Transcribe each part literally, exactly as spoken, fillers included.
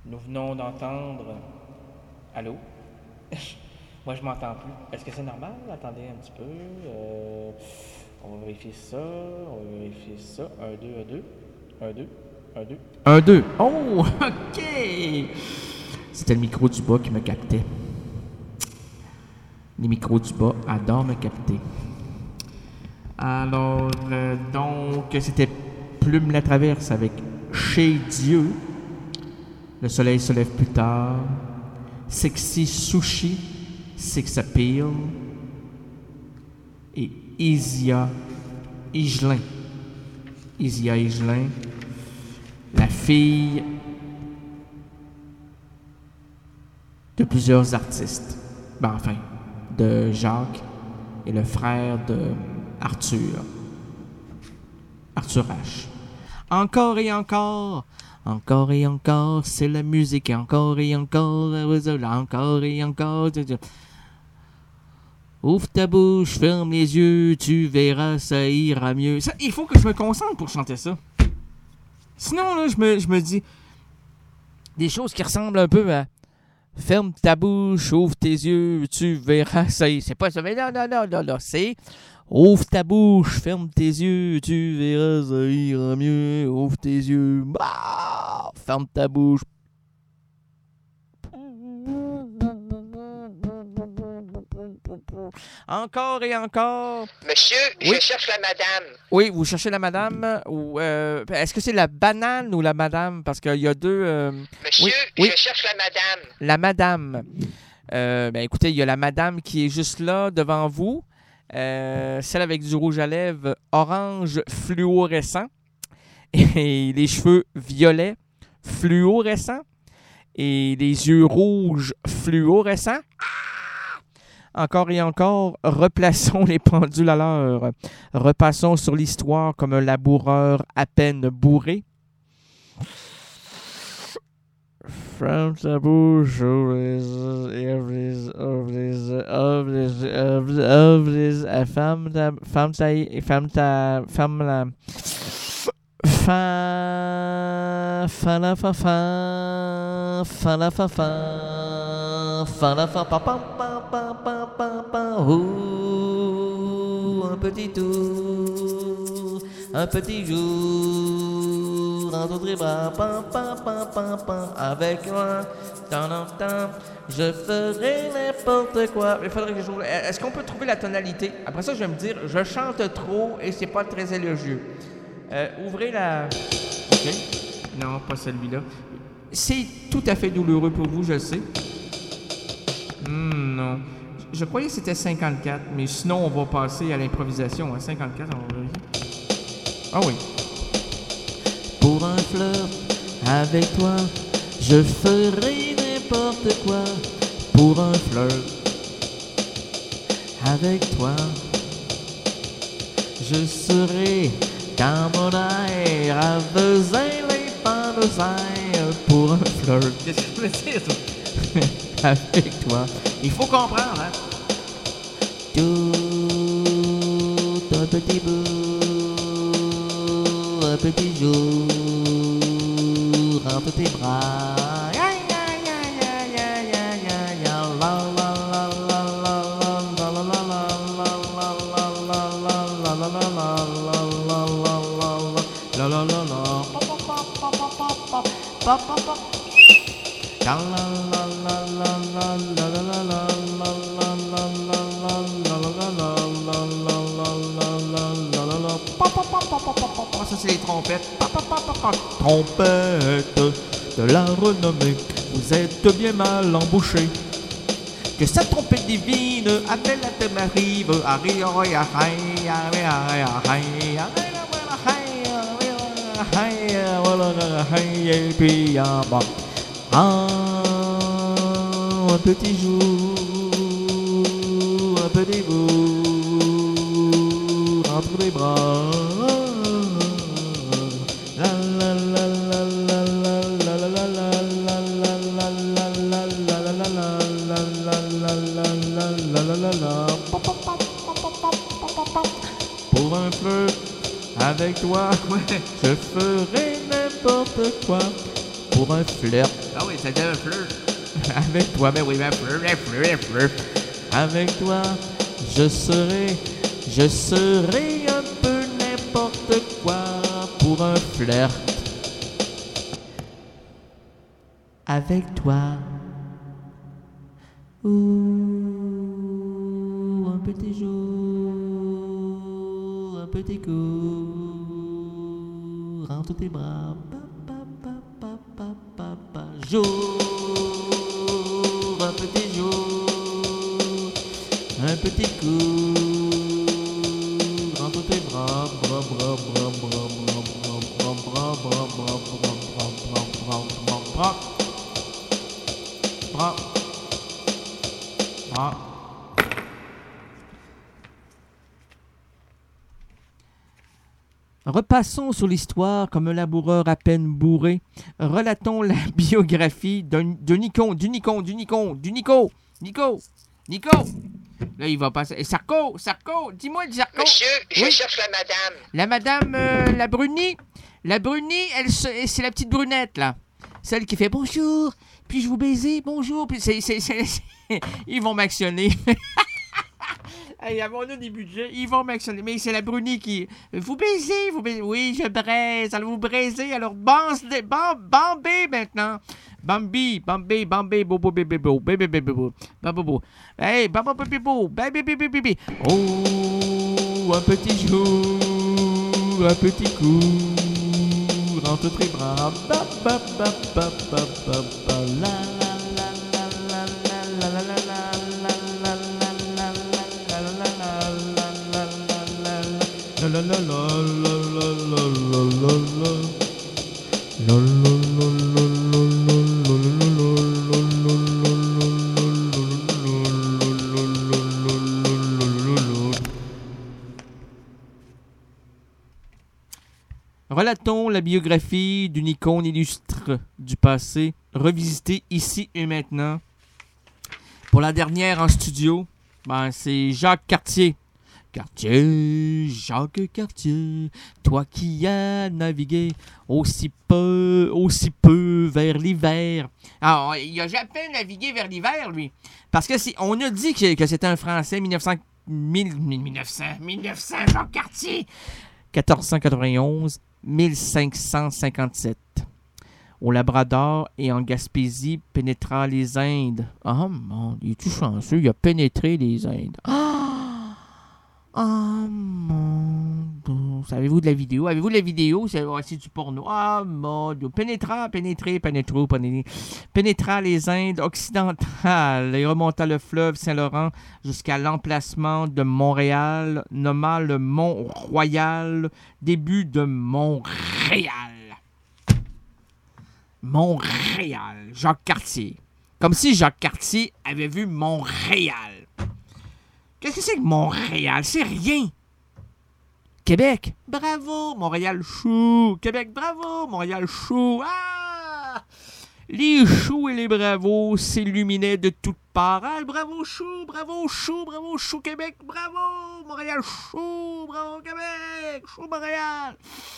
Nous venons d'entendre... Allô? Moi, je m'entends plus. Est-ce que c'est normal? Attendez un petit peu. Euh, on va vérifier ça. On va vérifier ça. Un, deux, un, deux. Un, deux. Un, deux. Un, deux. Oh, OK! C'était le micro du bas qui me captait. Les micros du bas adorent me capter. Alors, euh, donc, c'était Plume la Traverse avec Chez Dieu. Le soleil se lève plus tard. Sexy Sushi, Six Appeal. Et Isia Higelin. Isia Higelin, la fille de plusieurs artistes. Ben, enfin, de Jacques et le frère de Arthur. Arthur H. Encore et encore, encore et encore, c'est la musique, et encore et encore, encore et encore. Ouvre ta bouche, ferme les yeux, tu verras, ça ira mieux. Ça, il faut que je me concentre pour chanter ça. Sinon, là, je me, je me dis des choses qui ressemblent un peu à ferme ta bouche, ouvre tes yeux, tu verras, ça ira. C'est pas ça, mais non, non, non, non, non, c'est ouvre ta bouche, ferme tes yeux, tu verras, ça ira mieux. Ouvre tes yeux, bah, ferme ta bouche. Encore et encore. Monsieur, oui. Je cherche la madame. Oui, vous cherchez la madame ou euh, est-ce que c'est la banane ou la madame? Parce qu'il y a deux... Euh... Monsieur, oui, je oui. cherche la madame. La madame. Euh, ben écoutez, il y a la madame qui est juste là devant vous. Euh, celle avec du rouge à lèvres orange fluorescent et les cheveux violets fluorescents et les yeux rouges fluorescents. Encore et encore, replaçons les pendules à l'heure. Repassons sur l'histoire comme un laboureur à peine bourré. Ferme ta bouche, ouvre les ouvre les ouvre les ouvre les ouvre les ferme ta ferme ta ferme ta ferme la fa fa la fa fa fa la fa fa fa la fa pa pa pa pa pa pa pa un petit tour un petit jour dans d'autres bras pa pa pa pa pa avec moi tan tan je ferai n'importe quoi. Il faudrait que je joue. Est-ce qu'on peut trouver la tonalité? Après ça je vais me dire je chante trop et c'est pas très élogieux. Euh, ouvrez la... OK. Non, pas celui-là. C'est tout à fait douloureux pour vous, je le sais. Hmm, non. Je, je croyais que c'était cinquante-quatre, mais sinon, on va passer à l'improvisation. Hein. cinquante-quatre, on va vérifier. Ah oui. Pour un flirt avec toi, je ferai n'importe quoi. Pour un flirt avec toi, je serai... Quand mon air a besoin les pas de air pour un flirt. Qu'est-ce que je veux dire, ça? Avec toi. Il faut comprendre, hein? Tout un petit bout, un petit jour, entre tes bras. Ça c'est les trompettes. Trompette de la renommée, vous êtes bien mal embouchés. Que cette trompette divine appelle à tes m'arrive. Et puis en bas, ah, un petit jour, un petit bout entre les bras. La la la la la la la la la la la la la la la la. Pour un feu avec toi, ouais, je ferai n'importe quoi. Pour un flirt. Ah oui, ça dit fleur. Avec toi, ben oui, ben fleur, ben fleur, ben fleur. Avec toi, je serai, je serai un peu n'importe quoi pour un flirt. Avec toi. Ouh, un petit jour, un petit coup, rentre tes bras, pa, pa, pa, pa, pa, pa, pa. Jour, un petit jour, un petit coup, rentre tes bras, bras, bras, bras, bras, bras, bras, bras, bras, bras, bras, bras, bras, bras, bras, bras. Bras. Bras. Repassons sur l'histoire comme un laboureur à peine bourré. Relatons la biographie d'un, de Nikon, du Nikon, du Nikon, du Nico, Nico, Nico. Là, il va passer. Sarko, Sarko, dis-moi, Sarko. Monsieur, je oui. cherche la madame. La madame, euh, la Brunie. La Brunie, elle, c'est la petite brunette, là. Celle qui fait bonjour. Puis je vous baiser, bonjour. Puis c'est, c'est, c'est, c'est... Ils vont m'actionner. Hey, avons-nous des budgets? Ils vont m'actionner. Mais c'est la Brunie qui... Vous baisez, vous baisez. Oui, je braise. Alors vous braisez. Alors bambé, bambé maintenant. Bambi, Bambi, Bambi, bobo, bébé, bobo, bébé, bébé, bobo, bobo. Hey, babo, bébé, bobo, bébé, bébé, bébé. Oh, un petit jour, un petit coup. Rentre tes bras. Ba, ba, ba, ba, ba, ba, ba, la, la, la, la, la, la, la, la, la. La la la la la la la la la la. La la la la la la la. Relatons la biographie d'une icône illustre du passé, revisitée ici et maintenant. Pour la dernière en studio, ben, c'est Jacques Cartier. Cartier, Jacques Cartier, toi qui as navigué aussi peu, aussi peu vers l'hiver. Alors, il a jamais navigué vers l'hiver, lui. Parce que si on a dit que, que c'était un Français, mille neuf cents, mille, mille neuf cents, mille neuf cents, Jacques Cartier, quatorze cent quatre-vingt-onze, mille cinq cent cinquante-sept. Au Labrador et en Gaspésie, pénétra les Indes. Ah, oh, mon, il est tout chanceux, il a pénétré les Indes. Ah! Oh mon Dieu. Savez-vous de la vidéo? Avez-vous de la vidéo? C'est, ouais, c'est du porno. Ah oh, mon Dieu. Pénétra, pénétré, pénétro, pénétré. Pénétra les Indes occidentales et remonta le fleuve Saint-Laurent jusqu'à l'emplacement de Montréal, nommant le Mont-Royal, début de Montréal. Montréal. Jacques Cartier. Comme si Jacques Cartier avait vu Montréal. Qu'est-ce que c'est que Montréal? C'est rien. Québec, bravo. Montréal, chou. Québec, bravo. Montréal, chou. Ah! Les choux et les bravos s'illuminaient de toutes parts. Ah, bravo, chou. Bravo, chou. Bravo, chou, Québec. Bravo. Montréal, chou. Bravo, Québec. Chou, Montréal.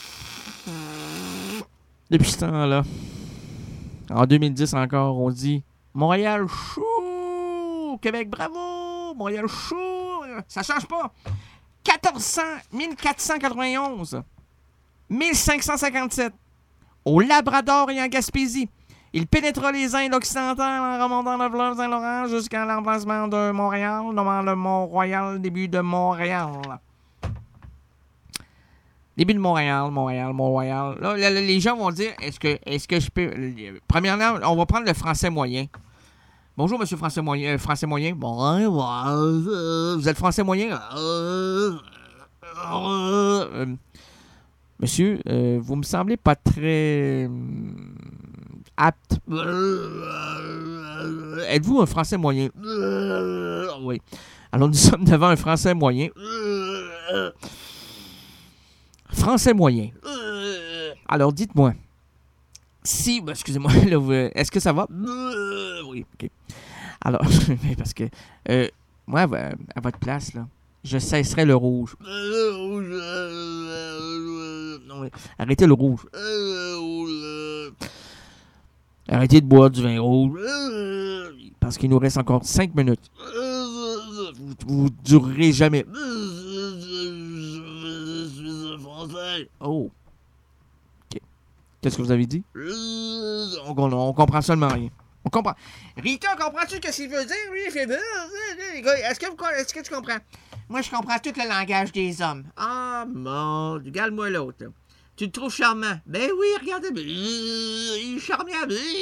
Depuis ce temps-là, en deux mille dix encore, on dit Montréal, chou. Québec, bravo. Montréal, chou. Ça change pas. quatorze cents, mille quatre cent quatre-vingt-onze, mille cinq cent cinquante-sept, au Labrador et en Gaspésie. Il pénétra les Indes occidentales en remontant le fleuve Saint-Laurent jusqu'à l'emplacement de Montréal, nommant le Mont-Royal, début de Montréal. Début de Montréal, Montréal, Mont-Royal. Là, là, les gens vont dire, est-ce que, est-ce que je peux... Premièrement, on va prendre le français moyen. Bonjour, monsieur français moyen. Euh, français moyen. Bon, euh, vous êtes français moyen? Euh, euh, monsieur, euh, vous me semblez pas très euh, apte. Euh, êtes-vous un français moyen? Euh, oui. Alors, nous sommes devant un français moyen. Euh, français moyen. Euh, alors, dites-moi. Si, ben, excusez-moi, là, vous, est-ce que ça va? Euh, oui, ok. Alors, parce que, euh, moi, à votre place, là, je cesserais le rouge. Non, arrêtez le rouge. Arrêtez de boire du vin rouge. Parce qu'il nous reste encore cinq minutes. Vous ne durerez jamais. Oh. OK. Qu'est-ce que vous avez dit? On, on, on comprend seulement rien. On comprend. Rita, comprends-tu ce qu'il veut dire? Oui, il fait... Est-ce que, vous... Est-ce que tu comprends? Moi, je comprends tout le langage des hommes. Ah, mon... Regarde-moi l'autre. Là. Tu le trouves charmant? Ben oui, regardez. Il est charmant.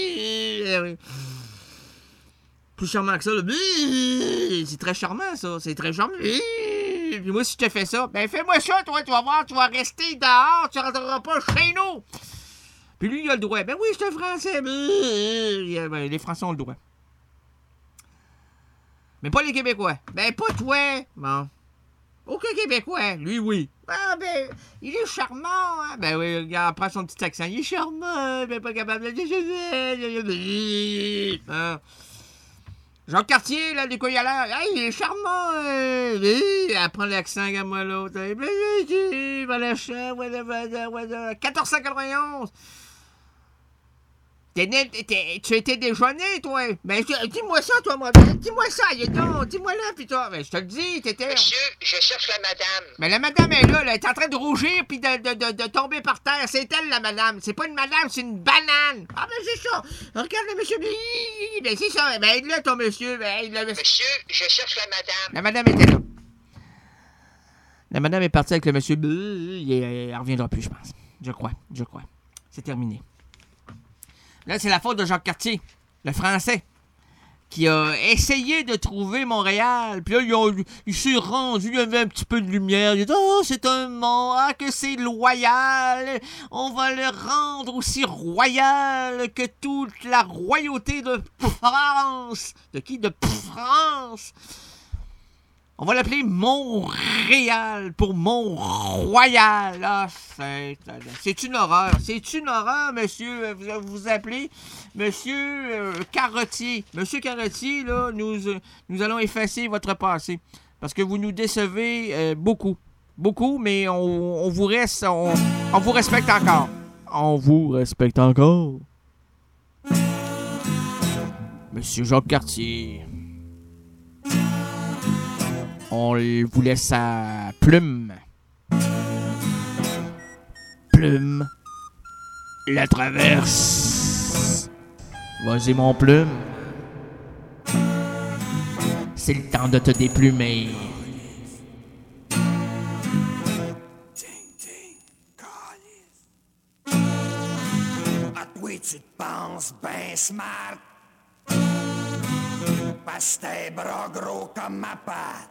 Plus charmant que ça. Là. C'est très charmant, ça. C'est très charmant. Puis moi, si je te fais ça, ben fais-moi ça, toi. Tu vas voir, tu vas rester dehors. Tu ne rentreras pas chez nous. Puis lui, il a le droit. Ben oui, je suis un Français. Ben, les Français ont le droit. Mais pas les Québécois. Ben, pas toi. Bon. Aucun Québécois. Lui, oui. Ah, ben, il est charmant. Hein? Ben oui, regarde, prends son petit accent. Il est charmant. Ben, pas capable de... Hein? Jacques Cartier, là, du coup, il a l'air. Hey, il est charmant. Euh, elle prend l'accent, regarde-moi l'autre. quatorze cent quatre-vingt-onze. T'es né, t'es, tu étais déjeuné, toi. Ben, dis-moi ça, toi, moi. Dis-moi ça, il est donc. Dis-moi là, pis toi. Ben, je te le dis, t'étais. Monsieur, je cherche la madame. Mais la madame est là, là. Elle est en train de rougir pis de, de, de, de tomber par terre. C'est elle, la madame. C'est pas une madame, c'est une banane. Ah, ben, c'est ça. Regarde le monsieur. Ben, c'est ça. Ben, aide-le, ton monsieur. Ben, aide-le. Monsieur, je cherche la madame. La madame était là. La madame est partie avec le monsieur. Elle reviendra plus, je pense. Je crois. Je crois. C'est terminé. Là, c'est la faute de Jacques Cartier, le Français, qui a essayé de trouver Montréal. Puis là, il, a, il s'est rendu, il y avait un petit peu de lumière. Il a dit « Oh, c'est un mont, ah, que c'est loyal. On va le rendre aussi royal que toute la royauté de France. » De qui? De France. On va l'appeler Montréal pour Mont-Royal. Ah, c'est, c'est une horreur. C'est une horreur, monsieur. Vous vous appelez monsieur euh, Carottier. Monsieur Carottier, là, nous, nous allons effacer votre passé. Parce que vous nous décevez euh, beaucoup. Beaucoup, mais on, on vous reste, on, on vous respecte encore. On vous respecte encore. Monsieur Jacques Cartier. On vous laisse à Plume. Plume. La traverse. Vas-y, mon Plume. C'est le temps de te déplumer. À toi, tu te penses ben smart. Parce que t'es bras gros comme ma patte.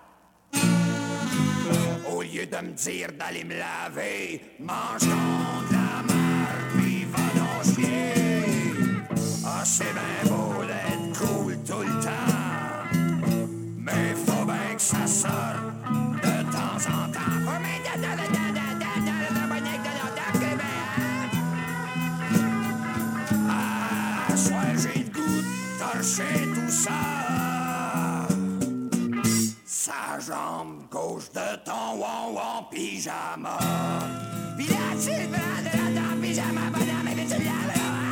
Au lieu de me dire d'aller me laver, mange donc de la marde, puis va donc chier. Ah, c'est ben beau d'être cool tout le temps, mais faut bien que ça sorte de temps en temps. Faut bien de la bonne de la Ah, soir j'ai le goût de torcher tout ça. Sa jambe gauche de ton won-won pyjama. Pis là, tu le prends de la dent pyjama, bonhomme, mais tu l'as.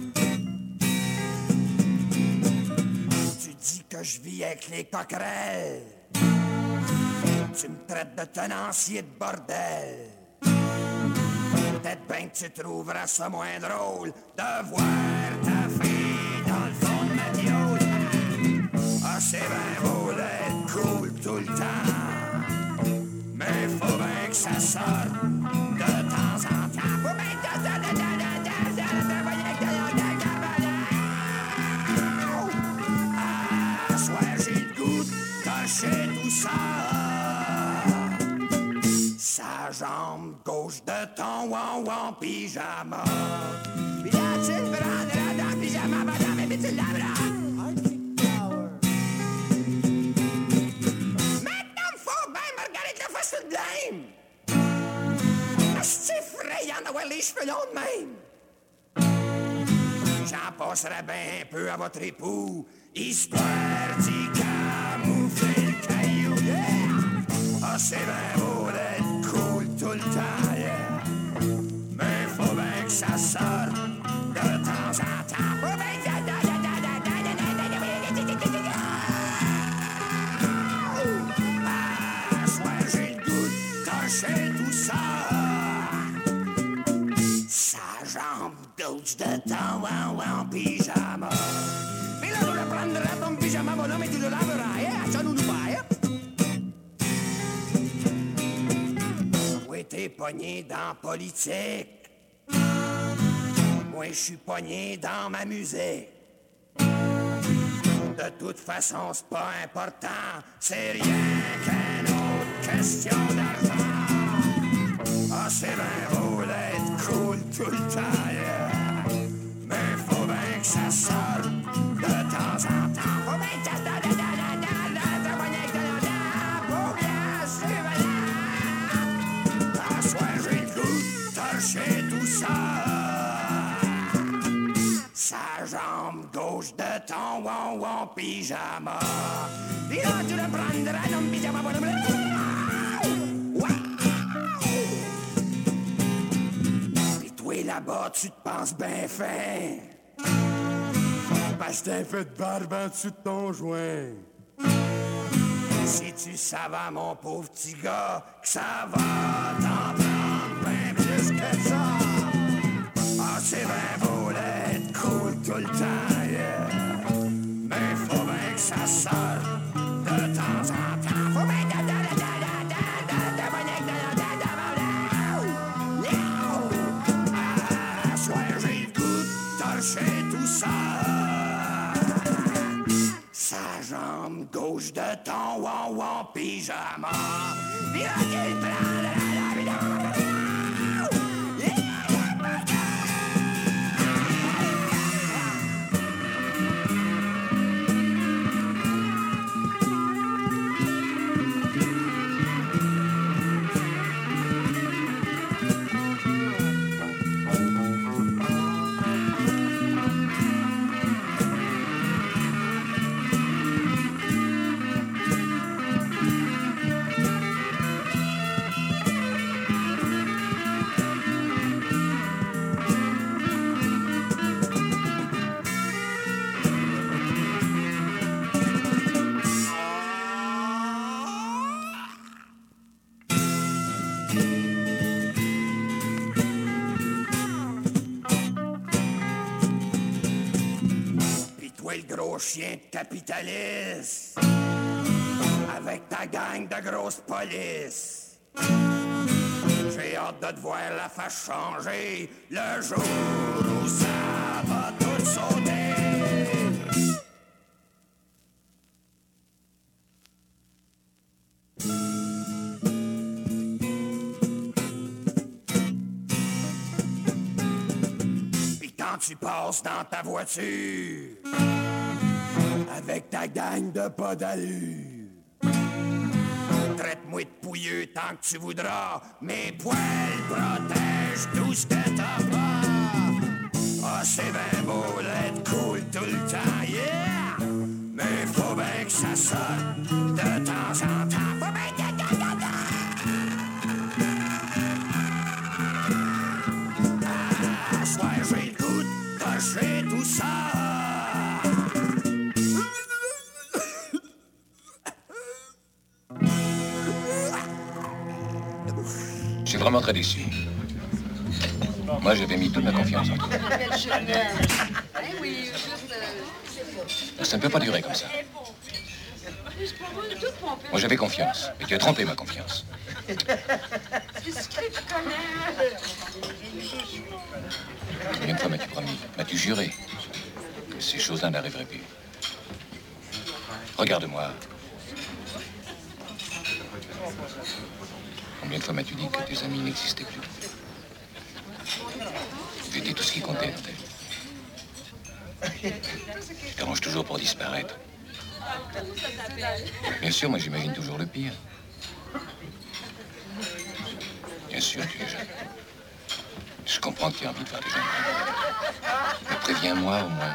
Tu dis que je vis avec les coquerelles. Tu me traites de tenancier de bordel. Peut-être bien que tu trouveras ça moins drôle de voir ta fille dans le fond de ma diode. Ah, c'est bien beau d'être cool tout le temps, mais faut bien que ça sorte de temps en temps. Faut bien que ça sorte de temps en temps. Ah, soir j'ai le goût de tâcher tout ça. Sa jambe gauche de ton won-won pyjama. Pis là, tu le prends de la dent pyjama, madame, et puis tu l'abras. C'est de blême! C'est effrayant d'avoir les cheveux longs de même! J'en passerais bien un peu à votre époux, histoire d'y camoufler le caillou, yeah! Ah, c'est bien beau d'être cool tout le temps, yeah! Mais faut bien que ça sorte de temps en temps. Ah, soir, j'ai le goût de torcher tout ça. Sa jambe gauche de temps en, en pyjama. Mais là, tu le prendras ton pyjama, mon homme, et tu le laveras, hein? Ça nous nous va, hein? Oui, t'es pogné dans politique. Moi, je suis pogné dans ma musique. De toute façon, c'est pas important. C'est rien qu'une autre question d'argent. Ah, c'est bien beau d'être cool tout le temps, yeah. Mais faut bien que ça sorte de temps en temps. Faut bien que ça sorte de temps en temps. Faut bien suivre là. À soir, j'ai le goût de torcher tout ça. Sa jambe gauche de ton won won pyjama. Puis là, tu le prendras dans le pyjama. Puis toi, là-bas, tu te penses bien fin. Parce que t'as un peu de barbe en dessous de ton joint. Si tu savais, mon pauvre petit gars, que ça va t'en prendre bien plus que ça. Ah, c'est bien beau d'être cool tout le temps, yeah. Mais faut bien que ça sorte de temps en temps. Faut bien que... Ah, soir, j'ai le goût de torcher tout ça. Sa jambe gauche de ton won won pyjama. Puis là, tu le prends de la vida. Chien de capitaliste avec ta gang de grosses polices. J'ai hâte de te voir la face changer le jour où ça va tout sauter. Puis quand tu passes dans ta voiture avec ta gang de pas d'allure, traite-moi de pouilleux tant que tu voudras. Mes poils protègent tout ce que t'as pas. Ah, c'est bien beau d'être cool tout le temps, yeah. Mais faut bien que ça sorte de temps en temps. Faut bien que... Ah, soir, j'ai le goût de torcher tout ça. Je suis vraiment très déçu. Moi, j'avais mis toute ma confiance en toi. Ça ne peut pas durer comme ça. Moi, j'avais confiance, mais tu as trompé ma confiance. Combien de fois m'as-tu promis, m'as-tu juré que ces choses-là n'arriveraient plus? Regarde-moi. Combien de fois m'as-tu dit que tes amis n'existaient plus? J'étais tout ce qui comptait dans ta vie. Tu t'arranges toujours pour disparaître. Bien sûr, moi j'imagine toujours le pire. Bien sûr, tu es jeune. Je comprends que tu as envie de voir des gens. Mais préviens-moi au moins.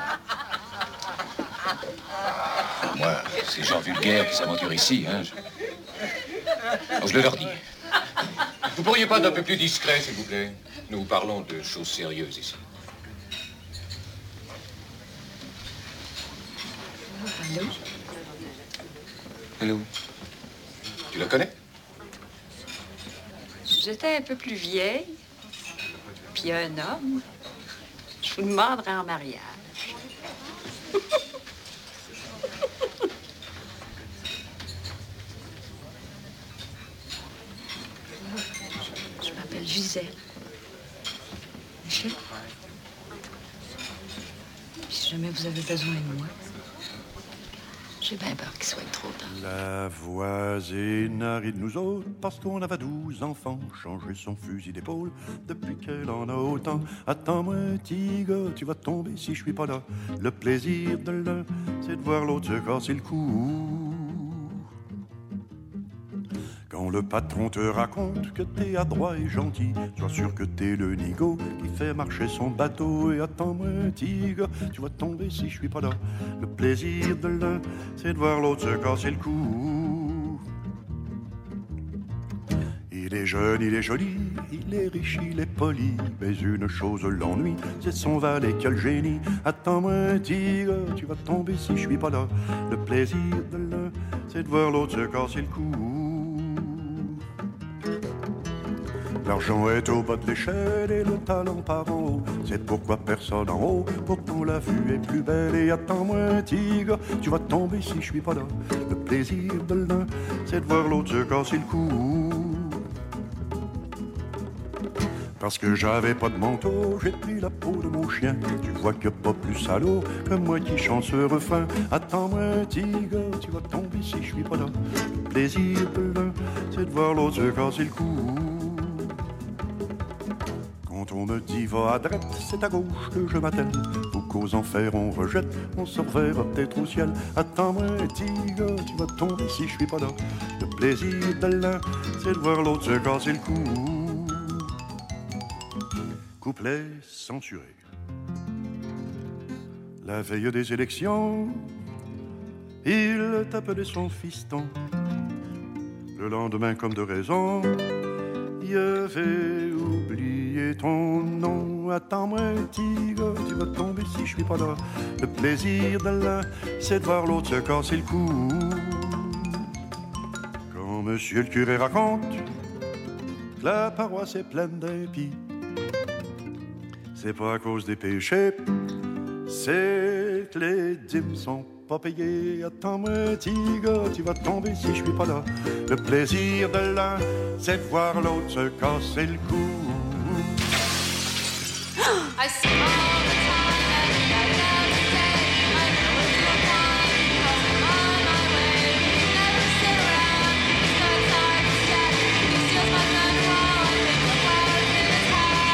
Moi, ces gens vulgaires qui s'aventurent ici, hein. Je... Oh, je le leur dis. Vous pourriez pas être un peu plus discret, s'il vous plaît? Nous parlons de choses sérieuses ici. Lou? Lou. Tu la connais? J'étais un peu plus vieille, puis un homme, je vous demanderais en mariage. Je m'appelle Gisèle. Michel? Puis si jamais vous avez besoin de moi, j'ai bien peur qu'il soit trop tard. La voisine arrive nous autres parce qu'on avait douze enfants. Changer son fusil d'épaule depuis qu'elle en a autant. Attends-moi, petit gars, tu vas tomber si je suis pas là. Le plaisir de l'un, c'est de voir l'autre se casser le cou. Quand le patron te raconte que t'es adroit et gentil, sois sûr que t'es le nigo qui fait marcher son bateau. Et attends-moi, petit gars, tu vas tomber si je suis pas là. Le plaisir de l'un, c'est de voir l'autre se casser le cou. Il est jeune, il est joli, il est riche, il est poli, mais une chose l'ennuie, c'est son valet qui a le génie. Attends-moi, petit gars, tu vas tomber si je suis pas là. Le plaisir de l'un, c'est de voir l'autre se casser le cou. L'argent est au bas de l'échelle et le talent par en haut. C'est pourquoi personne en haut, pourtant la vue est plus belle. Et attends-moi, tigre, tu vas tomber si je suis pas là. Le plaisir de l'un, c'est de voir l'autre se casser le cou. Parce que j'avais pas de manteau, j'ai pris la peau de mon chien. Tu vois que pas plus salaud que moi qui chante ce refrain. Attends-moi, tigre, tu vas tomber si je suis pas là. Le plaisir de l'un, c'est de voir l'autre se casser le cou. Quand on me dit va à droite, c'est à gauche que je m'attelle. Ou qu'aux enfers on rejette, on se reverra peut-être au ciel. Attends-moi, tigre, tu vas tomber si je suis pas là. Le plaisir de l'un, c'est de voir l'autre se casser le cou. Couplet censuré. La veille des élections, il t'appelait son fiston. Le lendemain, comme de raison, il avait oublié ton nom. Attends-moi, tigre, tu vas tomber si je suis pas là. Le plaisir de l'un, c'est de voir l'autre se casser le cou. Quand monsieur le curé raconte que la paroisse est pleine d'impies, c'est pas à cause des péchés, c'est que les dîmes sont pas payées. Attends-moi, tigre, tu vas tomber si je suis pas là. Le plaisir de l'un, c'est de voir l'autre se casser le cou. I see all the time, every night, every day. I know it's your time, because I'm on my way. You never sit around, he's got time to chat. He steals my gun while I pick the flowers in his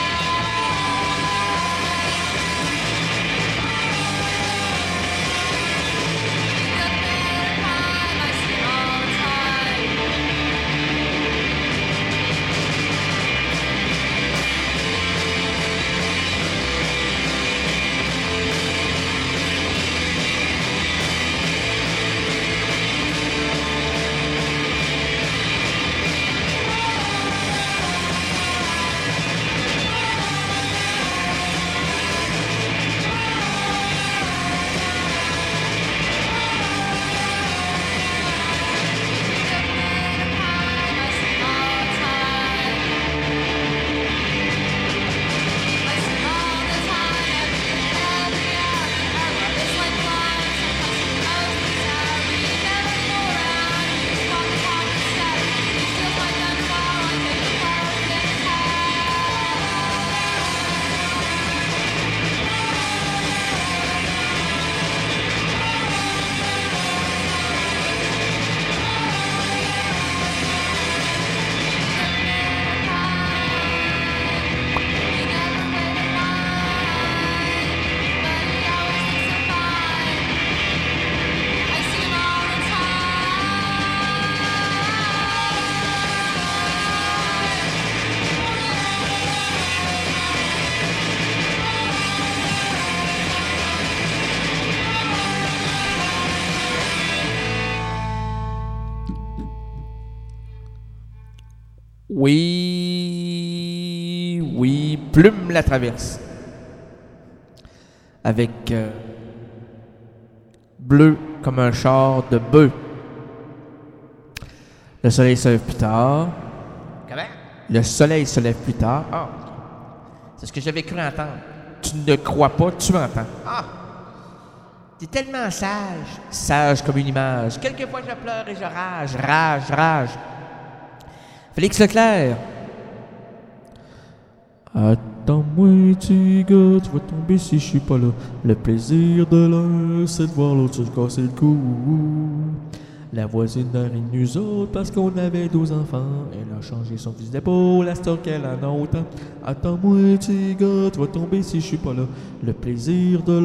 Oui, oui, Plume la traverse. Avec euh, bleu comme un char de bœuf. Le soleil se lève plus tard. Comment? Le soleil se lève plus tard. Ah, c'est ce que j'avais cru entendre. Tu ne crois pas, tu entends. Ah! T'es tellement sage, sage comme une image. Quelquefois je pleure et je rage, rage, rage. Félix Leclerc. Attends-moi, petit gars, tu vas tomber si je suis pas là. Le plaisir de l'un, c'est de voir l'autre se casser le cou. La voisine a ri de nous autres parce qu'on avait douze enfants. Elle a changé son fusil d'épaule, la stock elle en a autant. Attends-moi, petit gars, tu vas tomber si je suis pas là. Le plaisir de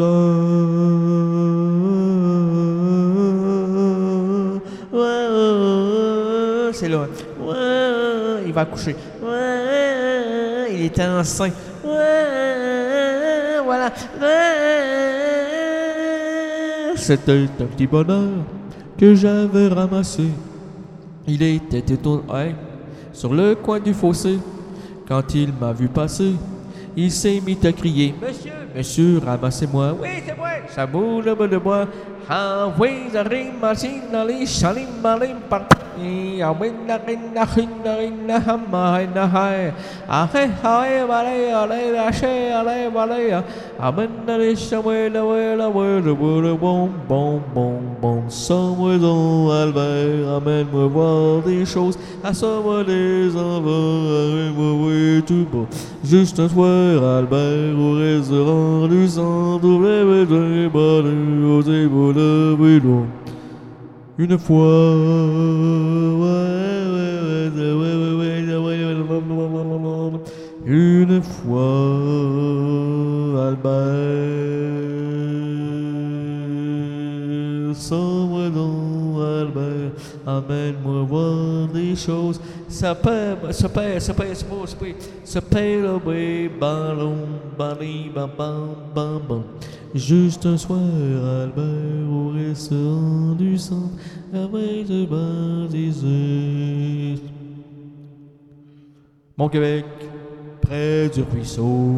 l'un. Ouais, c'est là. Ouais, il va accoucher. Ouais, il est enceint. Ouais, voilà. Ouais. C'était un petit bonheur que j'avais ramassé. Il était étonné sur le coin du fossé. Quand il m'a vu passer, il s'est mis à crier: Monsieur, monsieur, ramassez-moi. Oui, c'est moi. Ça boule de moi. Ah oui, j'arrive, machine, allez, chalim, malim, par. Ah oui, la reine, la reine, la reine, la hamma, la haie. Ah, hey, allez, allez, allez, lâchez, allez, allez. Amen, allez, chamoué, la ouais, la ouais, le boule, bon, bon, bon, bon. Sommes donc, Albert, amène-moi voir des choses. Assomme-moi des enfants, amène-moi voir tout beau. Juste un soir, Albert, au restaurant du centre, double, double, double, aux éboules. Une fois, une fois, Albert, sombre nom, Albert, amène-moi voir des choses. Ça perd, ça perd, ça perd, ça perd, ça perd, ça perd, le ballon, bali, bam, bam, bam, bam. Juste un soir, Albert, au restaurant du centre, avec de baptisé. Mon Québec, près du ruisseau.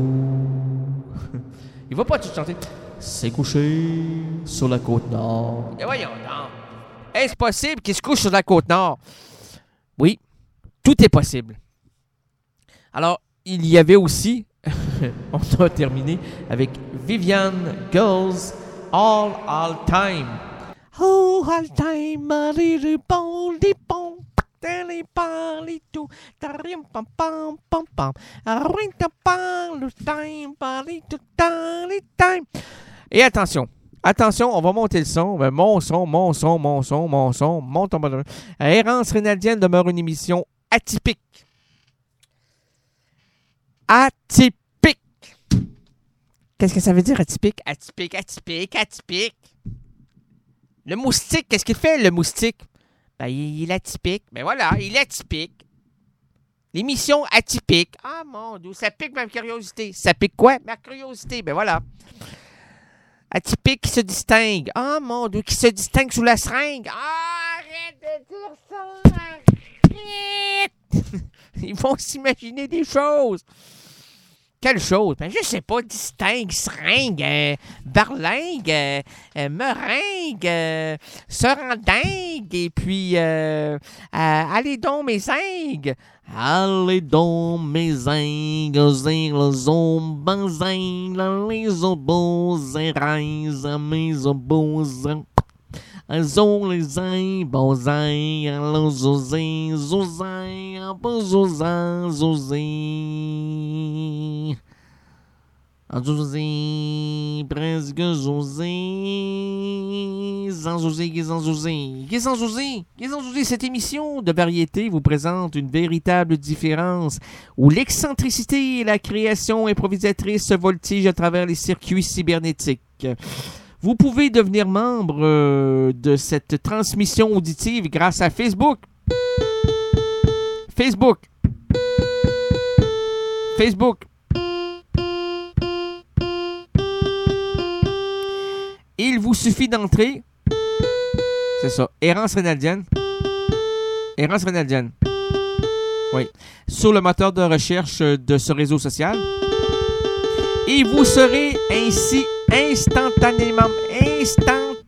Il va pas tout chanter. C'est couché sur la côte nord. Et voyons donc. Est-ce possible qu'il se couche sur la côte nord? Oui, tout est possible. Alors, il y avait aussi... on a terminé avec Viviane Girls All All Time. Oh, all time, Marie bon, des bons, télé parli tout, tarim pam pam pam pam, arrin ta pam, le time, parli tout, les time. Et attention, attention, on va monter le son, ben, mon son, mon son, mon son, mon son, mon ton. Errance Rénaldienne demeure une émission atypique. Atypique. Qu'est-ce que ça veut dire atypique? Atypique, atypique, atypique. Le moustique, qu'est-ce qu'il fait, le moustique? Ben, il, il est atypique. Ben voilà, il est atypique. L'émission atypique. Ah, mon Dieu, ça pique ma curiosité. Ça pique quoi? Ma curiosité, ben voilà. Atypique qui se distingue. Ah, mon Dieu, qui se distingue sous la seringue. Ah, arrête de dire ça! Arrête! Ils vont s'imaginer des choses. Quelle chose? Ben, je sais pas, distingue, seringue, euh, barlingue, euh, euh, meringue, euh, serendingue, et puis, euh, euh, allez donc mes zingues. Allez donc mes zingues, zing, le zomban, zing, les zobos, zing, mes zobos, Zon les zin, bon zin, allons zozin, zozin, bon zozin, zozin. Zozin, presque zozin, zan zozin, zan zozin. Zan zozin, zan zozin, cette émission de variété vous présente une véritable différence où l'excentricité et la création improvisatrice se voltigent à travers les circuits cybernétiques. Vous pouvez devenir membre euh, de cette transmission auditive grâce à Facebook. Facebook. Facebook. Il vous suffit d'entrer. C'est ça. Errance Rénaldienne. Errance Rénaldienne. Oui. Sur le moteur de recherche de ce réseau social. Et vous serez ainsi instantanément, instantanément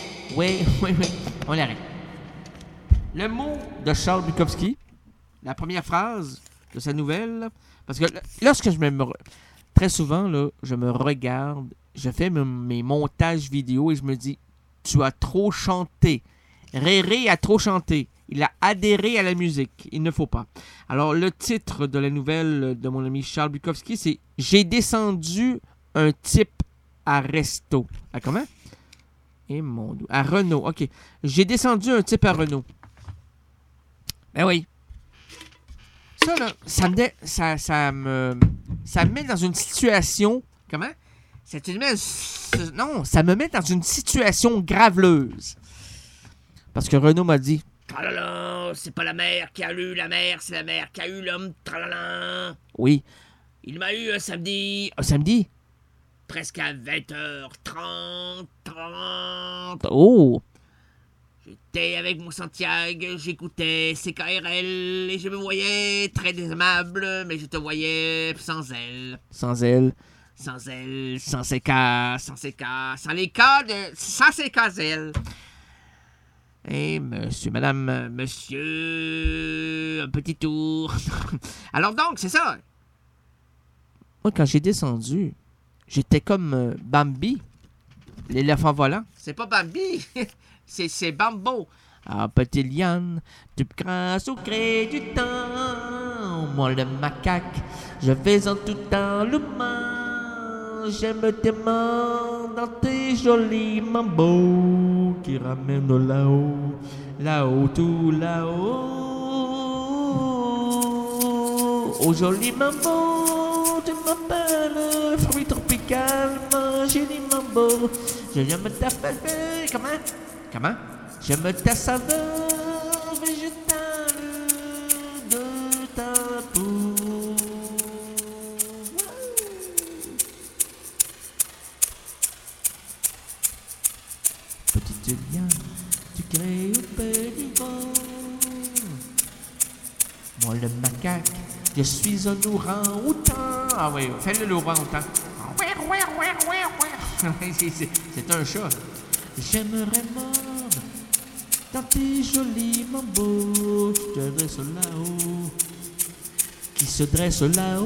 Oui, oui, oui. On l'arrête. Le mot de Charles Bukowski, la première phrase de sa nouvelle, parce que lorsque je me... Très souvent, là, je me regarde, je fais mes, mes montages vidéo et je me dis, tu as trop chanté. Réré a trop chanté. Il a adhéré à la musique. Il ne faut pas. Alors, le titre de la nouvelle de mon ami Charles Bukowski, c'est « J'ai descendu un type à resto ». À comment? Et mon Dieu. À Renault. OK. J'ai descendu un type à Renault. Ben oui. Ça, là, ça me, dé- ça, ça me, ça me met dans une situation... Comment? Ça te met... Non, ça me met dans une situation graveleuse. Parce que Renaud m'a dit... Tralala, c'est pas la mère qui a eu la mère, c'est la mère qui a eu l'homme. Tralala. Oui. Il m'a eu un samedi... Un samedi? Presque à vingt heures trente. trente. Oh! J'étais avec mon Santiago, j'écoutais C K R L et je me voyais très aimable, mais je te voyais sans elle. Sans elle? Sans elle, sans C K, sans C K, sans les cas de... sans C K L. Et monsieur, madame, monsieur, un petit tour. Alors donc, c'est ça. Moi, quand j'ai descendu, j'étais comme euh, Bambi, l'éléphant volant. C'est pas Bambi, c'est, c'est Bambo. Ah, petit liane, tu grâce au gré du temps. Moi, le macaque, je vais en tout temps le mal. J'aime tes mains dans tes jolis mambo qui ramènent là-haut, là-haut, tout là-haut. Oh, joli mambo, tu m'appelles fruit tropical, manger les mambo. J'aime ta faveur, comment? Comment? J'aime ta saveur végétale de ta peau. Petite liane, tu crées au petit vent. Moi le macaque, je suis un orang-outan. Ah oui, fais-le l'orang-outan. c'est, c'est, c'est un chat. J'aimerais mordre dans tes jolis mambo qui te dressent là-haut, qui se dressent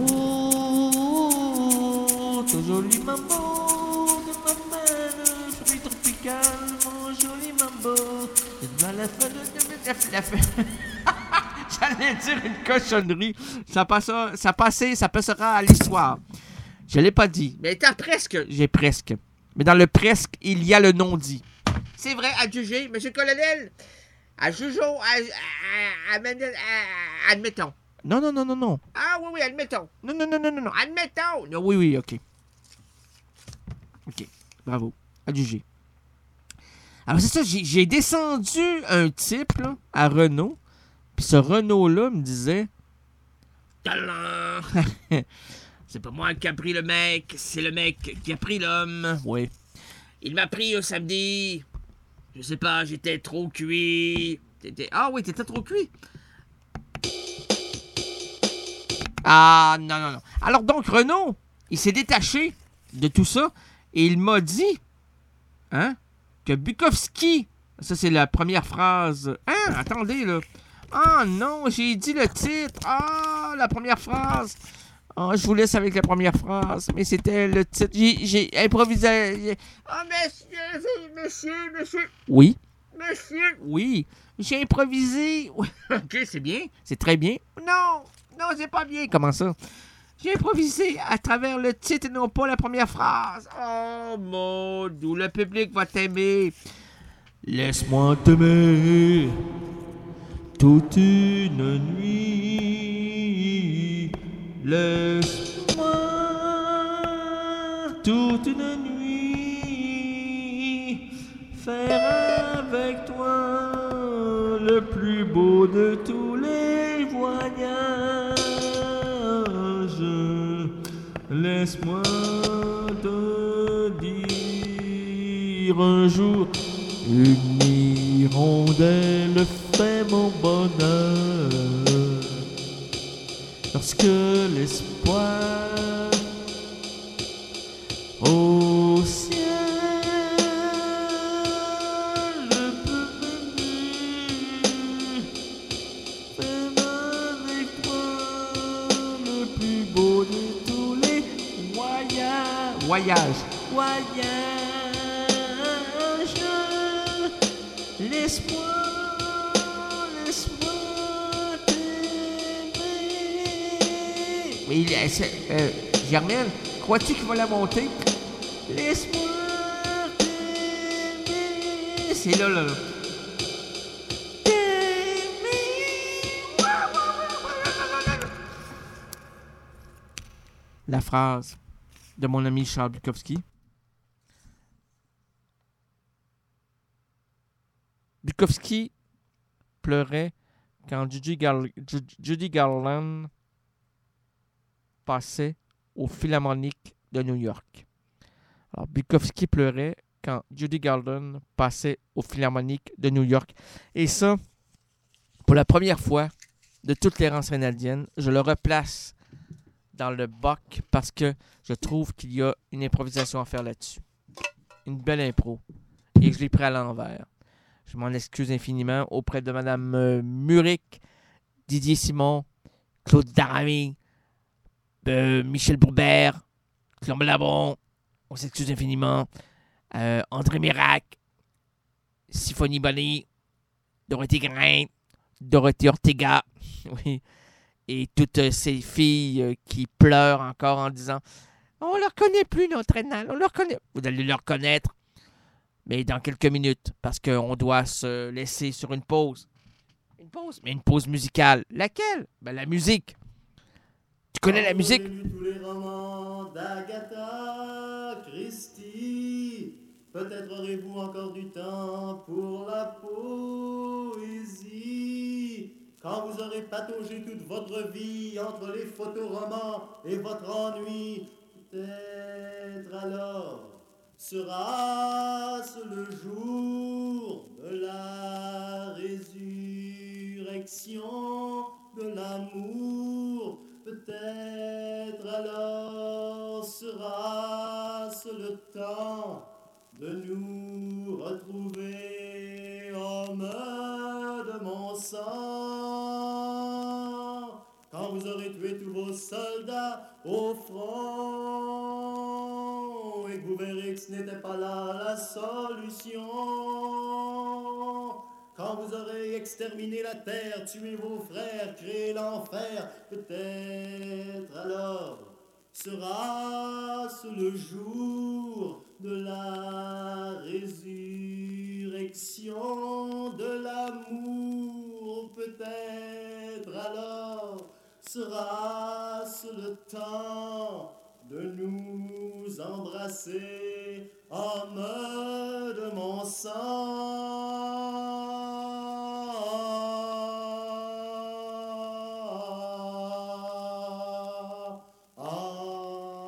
là-haut. Ton joli mambo de ma main, fruit tropical, mon joli mambo. Et dans la fin de la fin. J'allais dire une cochonnerie. Ça passera, ça passait, ça passera à l'histoire. Je l'ai pas dit. Mais t'as presque. J'ai presque. Mais dans le presque, il y a le non-dit. C'est vrai, à juger, monsieur le colonel. À jugeons, à, à, à, à, admettons. Non, non, non, non, non. Ah oui, oui, admettons. Non, non, non, non, non, non. Admettons. Non, oui, oui, OK. OK, bravo. À juger. Alors, c'est ça, j'ai, j'ai descendu un type, là, à Renault. Puis ce Renault-là me disait... Talent! C'est pas moi qui a pris le mec, c'est le mec qui a pris l'homme. Oui. Il m'a pris au samedi. Je sais pas, j'étais trop cuit. T'étais... Ah oui, t'étais trop cuit. Ah, non, non, non. Alors donc, Renaud, il s'est détaché de tout ça et il m'a dit, hein, que Bukowski, ça c'est la première phrase. Hein, attendez, là. Ah non, j'ai dit le titre. Ah, la première phrase. Ah, je vous laisse avec la première phrase. Mais c'était le titre. J'ai, j'ai improvisé. Ah, monsieur, monsieur, monsieur. Oui. Monsieur. Oui. J'ai improvisé. OK, c'est bien. C'est très bien. Non, non, c'est pas bien. Comment ça? J'ai improvisé à travers le titre et non pas la première phrase. Oh, mon Dieu, le public va t'aimer. Laisse-moi t'aimer. Toute une nuit, laisse-moi toute une nuit faire avec toi le plus beau de tous les voyages. Laisse-moi te dire un jour une hirondelle fait mon bonheur lorsque l'espoir au ciel voyage. Voyage, laisse-moi, laisse-moi t'aimer. Oui, euh, c'est- euh, Germaine, crois-tu qu'il va la monter? Laisse-moi t'aimer. C'est là, là, là. La phrase de mon ami Charles Bukowski. Bukowski pleurait quand Judy, Garl- Ju- Judy Garland passait au Philharmonique de New York. Alors, Bukowski pleurait quand Judy Garland passait au Philharmonique de New York. Et ça, pour la première fois de toute l'errance rénaldienne, je le replace dans le bac parce que je trouve qu'il y a une improvisation à faire là-dessus. Une belle impro. Et je l'ai pris à l'envers. Je m'en excuse infiniment auprès de Mme euh, Muric, Didier Simon, Claude Daramy, euh, Michel Bourbert, Claude Labon, on s'excuse infiniment, euh, André Mirac, Symphonie Bonny, Dorothée Grain, Dorothée Ortega, oui, et toutes euh, ces filles euh, qui pleurent encore en disant « On ne le reconnaît plus, notre rénal, on le reconnaît. » Vous allez le reconnaître, mais dans quelques minutes, parce qu'on doit se laisser sur une pause. Une pause, mais une pause musicale. Laquelle? Ben, la musique. Tu connais la musique? J'ai lu tous les romans d'Agatha Christie. Peut-être aurez-vous encore du temps pour la poésie. Quand vous aurez pataugé toute votre vie entre les photoromans et votre ennui, peut-être alors sera-ce le jour de la résurrection de l'amour. Peut-être alors sera-ce le temps de nous retrouver, hommes de mon sang. Quand vous aurez tué tous vos soldats au front et que vous verrez que ce n'était pas là la solution. Quand vous aurez exterminé la terre, tué vos frères, créé l'enfer, peut-être alors sera-ce le jour de la résurrection de l'amour. Peut-être alors sera-ce le temps de nous embrasser, hommes de mon sang.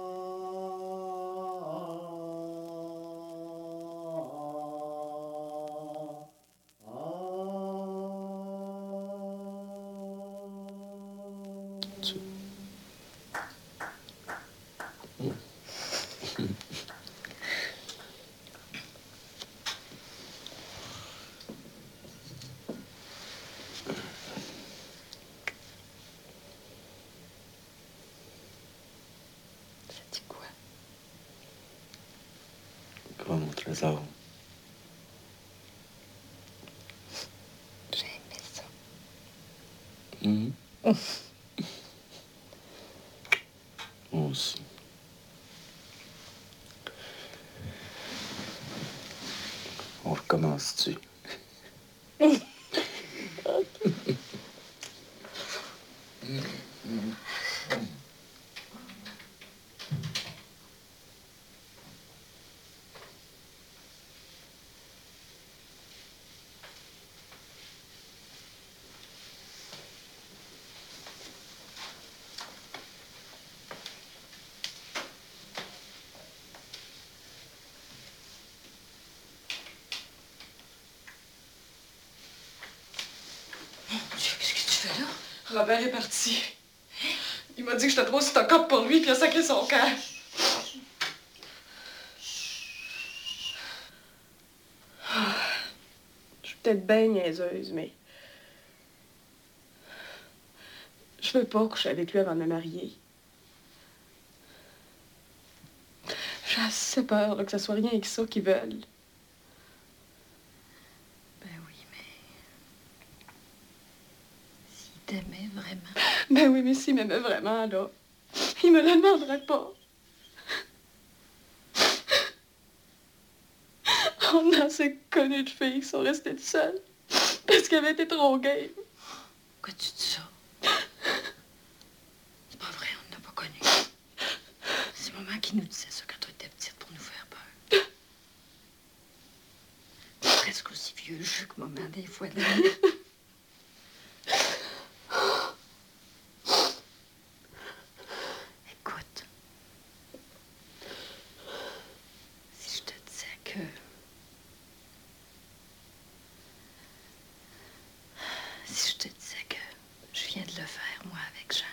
Ça dit quoi? Quoi, mon trésor? J'ai aimé ça. Mhm. Moi aussi. On recommence-tu? Qu'est-ce que tu fais là? Robert est parti. Il m'a dit que j'étais trop stock-up pour lui, puis il a sacré son camp. Je suis peut-être bien niaiseuse, mais... Je veux pas coucher avec lui avant de me marier. J'ai assez peur là, que ce soit rien que ça qu'ils veulent. Ben oui, mais... S'il t'aimait vraiment... Ben oui, mais s'il m'aimait vraiment, là, il me le demanderait pas. On a assez connu de filles qui sont restées toutes seules parce qu'elles avaient été trop gays. Pourquoi tu dis ça? C'est pas vrai, on n'a pas connu. C'est maman qui nous disait ça quand on était petite pour nous faire peur. C'est presque aussi vieux jeu que maman, des fois. Là. Écoute. Si je te disais que... Si je te disais que je viens de le faire, moi, avec Jean.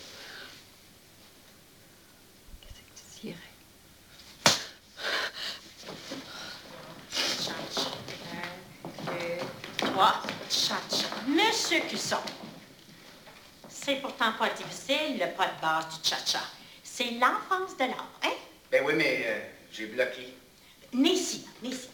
Qu'est-ce que tu dirais? Un, deux, trois. Cha-cha. Monsieur Cusson. C'est pourtant pas difficile, le pas de base du cha-cha. C'est l'enfance de l'art, hein? Ben oui, mais euh, j'ai bloqué. Né ici, né ici.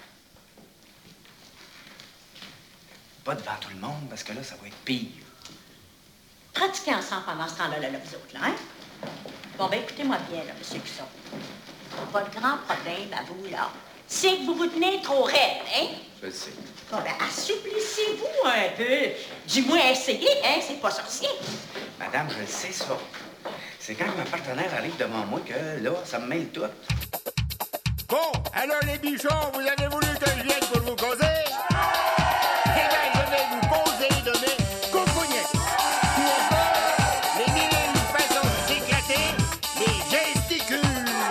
Pas devant tout le monde, parce que là, ça va être pire. Pratiquez ensemble pendant ce temps-là, là, là, vous autres, là, hein? Bon, ben, écoutez-moi bien, là, monsieur Cusson. Votre grand problème à vous, là, c'est que vous vous tenez trop raide, hein? Je le sais. Bon, ben, assouplissez-vous un peu. Du moins, essayez, hein? C'est pas sorcier. Madame, je le sais, ça. C'est quand ma partenaire arrive devant moi que, là, ça me mêle tout. Bon, alors les bichons, vous avez voulu que je vienne pour vous causer? Eh bien, je vais vous causer de mes coucougnettes. Ou encore, les mille et une façons de s'éclater, les gesticules.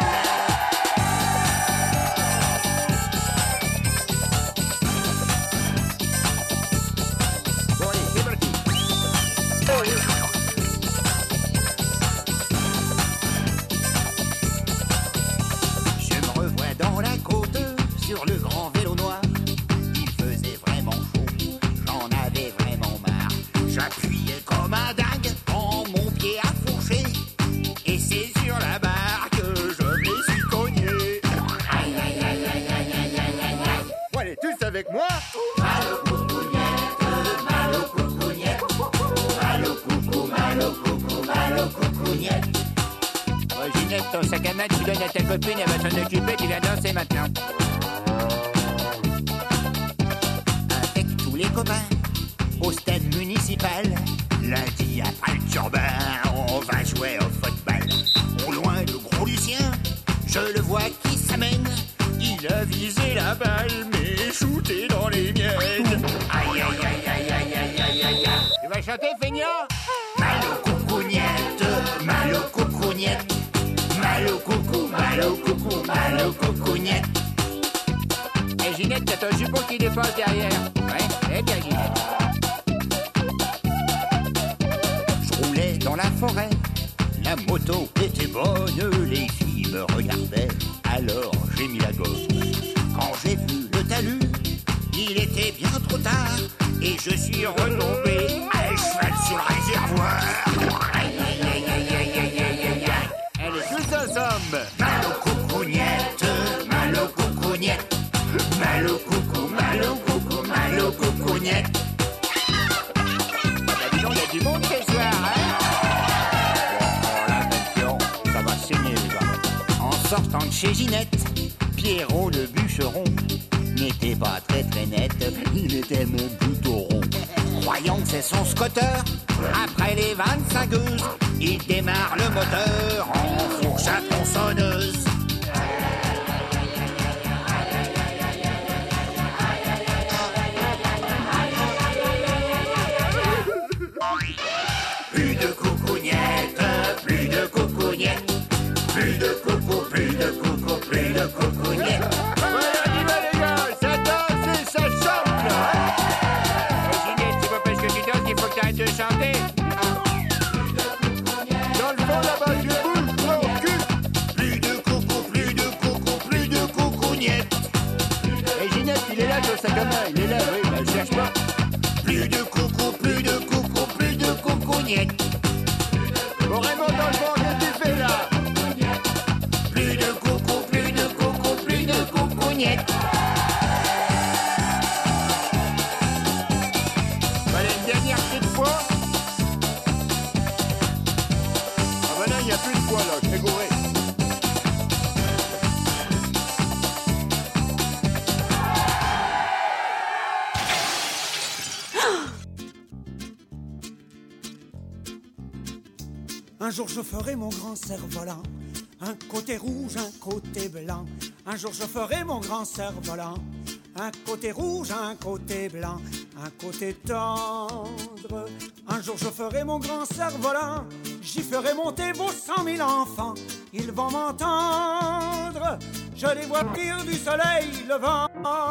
Bon, allez, c'est parti. Je me revois dans la côte, sur le grand vélo noir. Il faisait vraiment chaud, j'en avais vraiment marre. J'appuyais comme un dingue quand mon pied a fourché. Et c'est sur la barre que je me suis cogné. Aïe, aïe, aïe, aïe, aïe, aïe, aïe, aïe, aïe. Bon, allez, tous avec moi. Mal au coucougnette, mal au coucougnette. Mal au coucou, mal au coucou, mal au coucougnette. Oh, Ginette, ton sac à main, tu donnes à ta copine, elle va s'en occuper, tu vas danser maintenant. Avec tous les copains, au stade municipal, lundi après le turbin, on va jouer au football. Au loin, le gros Lucien, je le vois qui s'amène. Il a visé la balle, mais shooté dans les miennes. Aïe, aïe, aïe, aïe, aïe, aïe, aïe, aïe, aïe. Tu vas chanter, feignant? Mal au coucougnette, mal au coucougnette. Mal au coucou, mal au coucou, mal au coucougnette. Et Ginette, t'as ton jupon qui dépasse derrière. Ouais, eh bien, Ginette. Je roulais dans la forêt, la moto était bonne, les filles me regardaient, alors j'ai mis la gomme. Quand j'ai vu le talus, il était bien trop tard, et je suis retombé à cheval sur le réservoir. Aïe, aïe, aïe, aïe, aïe, aïe, aïe, aïe, aïe. Allez, tous ensemble. Mal au coucougnette, mal au coucougnette. Mal au coucou, mal au coucou, mal au coucougnette. Bah, dis donc, il y a du monde ce soir, hein? Bon, là, attention, ça va saigner, les gars. En sortant de chez Ginette, Pierrot le bûcheron n'était pas très très net, il était même plutôt rond. Croyant que c'est son scooter, après les vingt-cinq gueuses, il démarre le moteur en fourche à tronçonneuse. Plus de coucougnette, plus de coucougnette, plus de coucou, plus de coucou, plus de coucougnette. Voilà, dis moi les gars, ça danse et ça chante là. Ginette, c'est pas parce que tu danses qu'il faut que t'arrêtes de chanter. Dans le fond là-bas, tu bouges ton cul. Plus de coucou, plus de coucou, plus de coucougnette. Et Ginette, il est là, ton sac à main, il est là, oui, bah, je cherche pas. Plus de coucou, plus de coucou, plus de coucougnette. Vraiment dans le monde que tu fais là. Plus de coucou, plus miette. Voilà une dernière petite fois. Ah ben là, il n'y a plus de poids là, je vais gouré. Un jour je ferai mon grand cerf-volant, un côté rouge, un côté blanc. Un jour je ferai mon grand cerf-volant, un côté rouge, un côté blanc, un côté tendre. Un jour je ferai mon grand cerf-volant, j'y ferai monter vos cent mille enfants. Ils vont m'entendre, je les vois pire du soleil levant.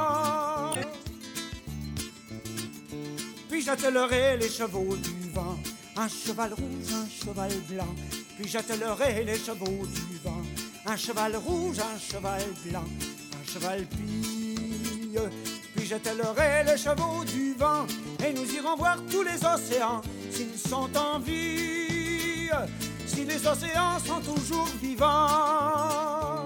Puis j'attellerai les chevaux du vent, un cheval rouge, un cheval blanc. Puis j'attellerai les chevaux du vent, un cheval rouge, un cheval blanc, un cheval pie. Puis j'attellerai les chevaux du vent, et nous irons voir tous les océans, s'ils sont en vie, si les océans sont toujours vivants.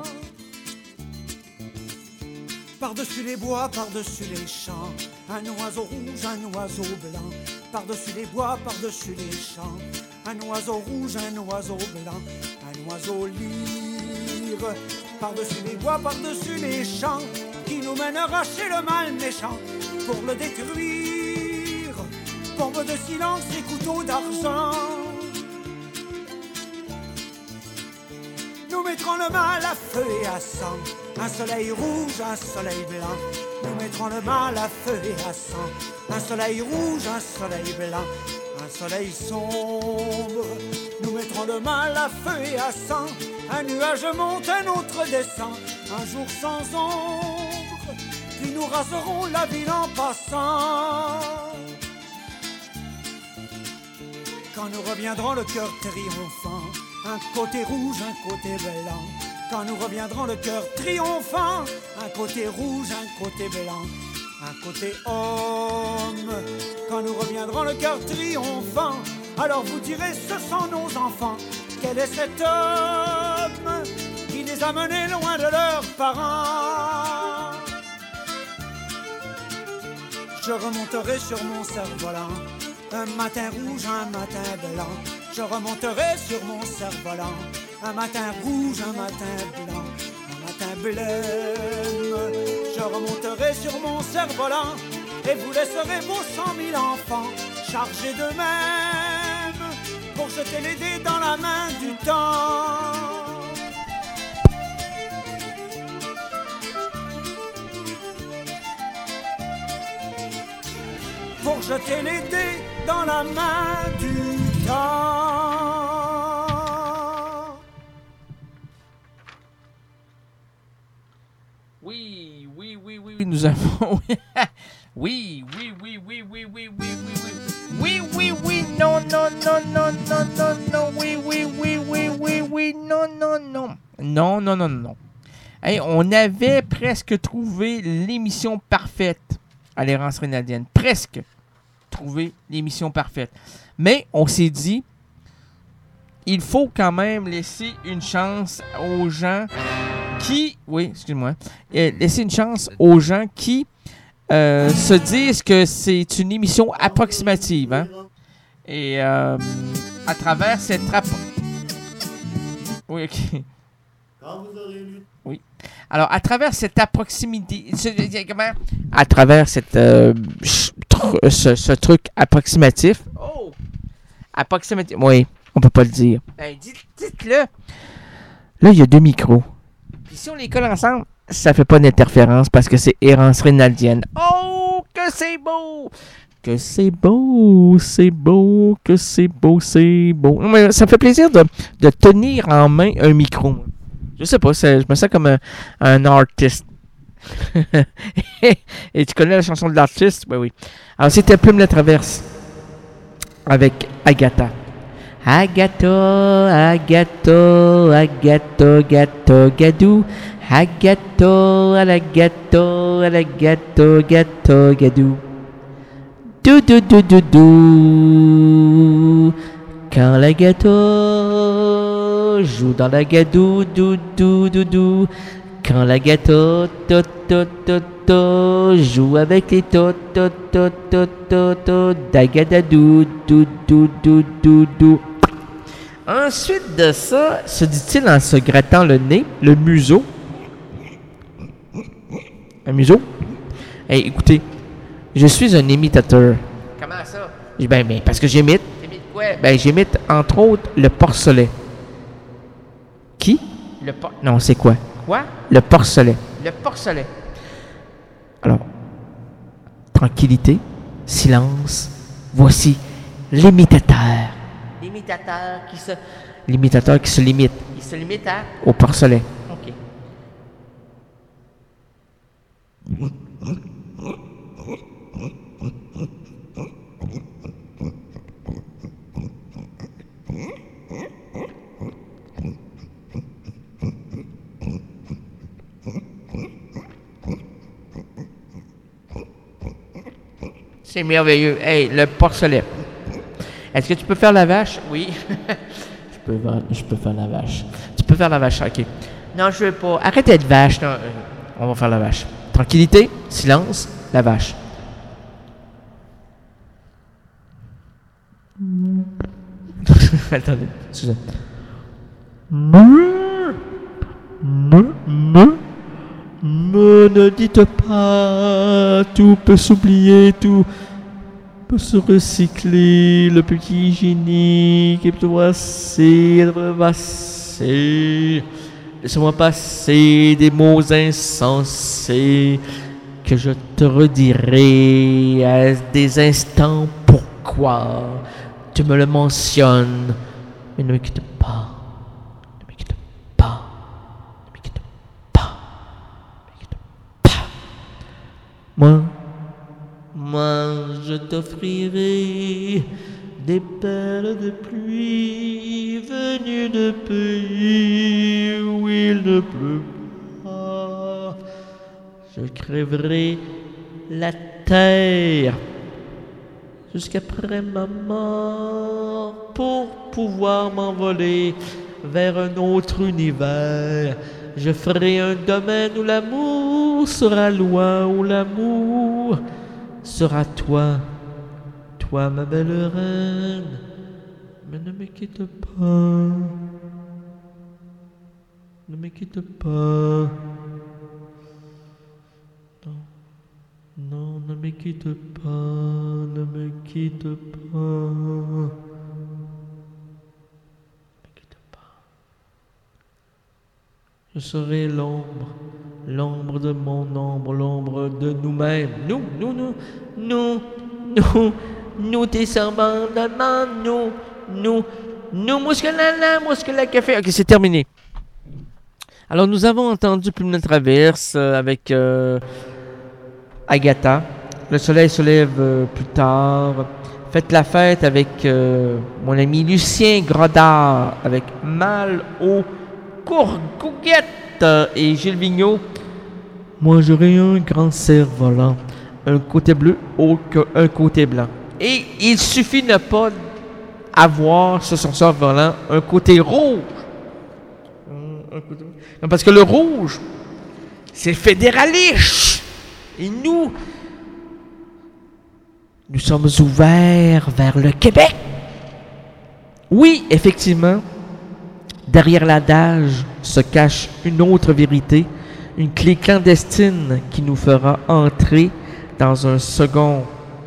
Par-dessus les bois, par-dessus les champs, un oiseau rouge, un oiseau blanc. Par-dessus les bois, par-dessus les champs, un oiseau rouge, un oiseau blanc, un oiseau lyre. Par-dessus les bois, par-dessus les champs, qui nous mènera chez le mal méchant pour le détruire. Bombe de silence et couteau d'argent. Nous mettrons le mal à feu et à sang, un soleil rouge, un soleil blanc. Nous mettrons le mal à feu et à sang, un soleil rouge, un soleil blanc, un soleil sombre. Nous mettrons le mal à feu et à sang, un nuage monte, un autre descend, un jour sans ombre, puis nous raserons la ville en passant. Quand nous reviendrons le cœur triomphant, un côté rouge, un côté blanc. Quand nous reviendrons le cœur triomphant, un côté rouge, un côté blanc, un côté homme. Quand nous reviendrons le cœur triomphant, alors vous direz ce sont nos enfants. Quel est cet homme qui les a menés loin de leurs parents? Je remonterai sur mon cerf-volant, un matin rouge, un matin blanc. Je remonterai sur mon cerf-volant, un matin rouge, un matin blanc, un matin blême. Je remonterai sur mon cerf-volant et vous laisserez vos cent mille enfants chargés d'eux-mêmes pour jeter les dés dans la main du temps. Pour jeter les dés dans la main du temps. Oui, oui, oui, oui, oui, nous avons... oui, oui, oui, oui, oui, oui, oui, oui, oui. Oui, oui, oui, non, non, non, non, non, non, non, oui, oui, oui, oui, oui, oui, non, non, non. Non, non, non, non. Hey, on avait presque trouvé l'émission parfaite à l'errance rénalienne. Presque trouvé l'émission parfaite. Mais on s'est dit, il faut quand même laisser une chance aux gens qui... Oui, excuse-moi. Euh, laisser une chance aux gens qui euh, se disent que c'est une émission approximative. Hein? Et euh, à travers cette... Rap... Oui, OK. Oui. Alors, à travers cette approximité... Ce, comment? À travers cette, euh, tr- ce, ce truc approximatif... Oh! Approximatif... Oui, on peut pas le dire. Ben, dites, dites-le. Là, il y a deux micros. Puis si on les colle ensemble, ça fait pas d'interférence parce que c'est errance rénaldienne. Oh, que c'est beau! Que c'est beau, c'est beau, que c'est beau, c'est beau. Non, mais ça me fait plaisir de, de tenir en main un micro. Je sais pas, je me sens comme un, un artiste. Et tu connais la chanson de l'artiste? Oui, oui. Alors, c'était Plume la Traverse avec Agatha. Agato, agato, agato, gato, gadou. Agato, alagato, alagato, gato, gadou. Dou, dou, dou, dou, dou. Quand la gâteau joue dans la gadou, dou, dou, dou, dou. Quand la gâteau to to to to joue avec les to to to to to to dagadadou dou dou dou dou dou. Ensuite de ça, se dit-il en se grattant le nez, le museau. Un museau? Hey, écoutez, je suis un imitateur. Comment ça? Ben, ben parce que j'imite. T'imites quoi? Ben, j'imite entre autres le porcelet. Qui? Le por... Non, c'est quoi? Quoi? Le porcelet. Le porcelet. Alors, tranquillité, silence. Voici l'imitateur. L'imitateur qui se... L'imitateur qui se limite. Il se limite à... Au porcelet. OK. C'est merveilleux. Hey, le porcelet. Est-ce que tu peux faire la vache? Oui. je, peux, je peux faire la vache. Tu peux faire la vache, OK. Non, je veux pas. Arrête d'être vache. Non, on va faire la vache. Tranquillité, silence, la vache. Attendez, excusez. Me, me, me, me, ne dites pas, tout peut s'oublier, tout peut se recycler, le petit génie qui peut passer, passer. Laisse-moi passer des mots insensés que je te redirai à des instants pourquoi tu me le mentionnes. Mais ne me quitte pas, ne me quitte pas, ne me quitte pas, ne me quitte pas. Moi, moi je t'offrirai des perles de pluie venues de pays où il ne pleut pas. Je crèverai la terre jusqu'après ma mort pour pouvoir m'envoler vers un autre univers. Je ferai un domaine où l'amour sera loi, où l'amour sera toi. Toi, ma belle reine, mais ne me quitte pas, ne me quitte pas, non, non, ne me quitte pas, ne me quitte pas, ne me quitte pas. Je serai l'ombre, l'ombre de mon ombre, l'ombre de nous-mêmes, nous, nous, nous, nous, nous. Nous descendants, nous, nous, nous, mousquelala, mousquelala, café. Ok, c'est terminé. Alors, nous avons entendu Plume de Traverse euh, avec euh, Agatha. Le soleil se lève euh, plus tard. Faites la fête avec euh, mon ami Lucien Grodard, avec Mal aux Courgouguettes et Gilles Vigneault. Moi, j'aurai un grand cerf-volant, un côté bleu, un côté blanc. Et il suffit de ne pas avoir sur son cerf-volant un côté rouge. Un côté... Non, parce que le rouge, c'est fédéraliste. Et nous, nous sommes ouverts vers le Québec. Oui, effectivement, derrière l'adage se cache une autre vérité, une clé clandestine qui nous fera entrer dans un second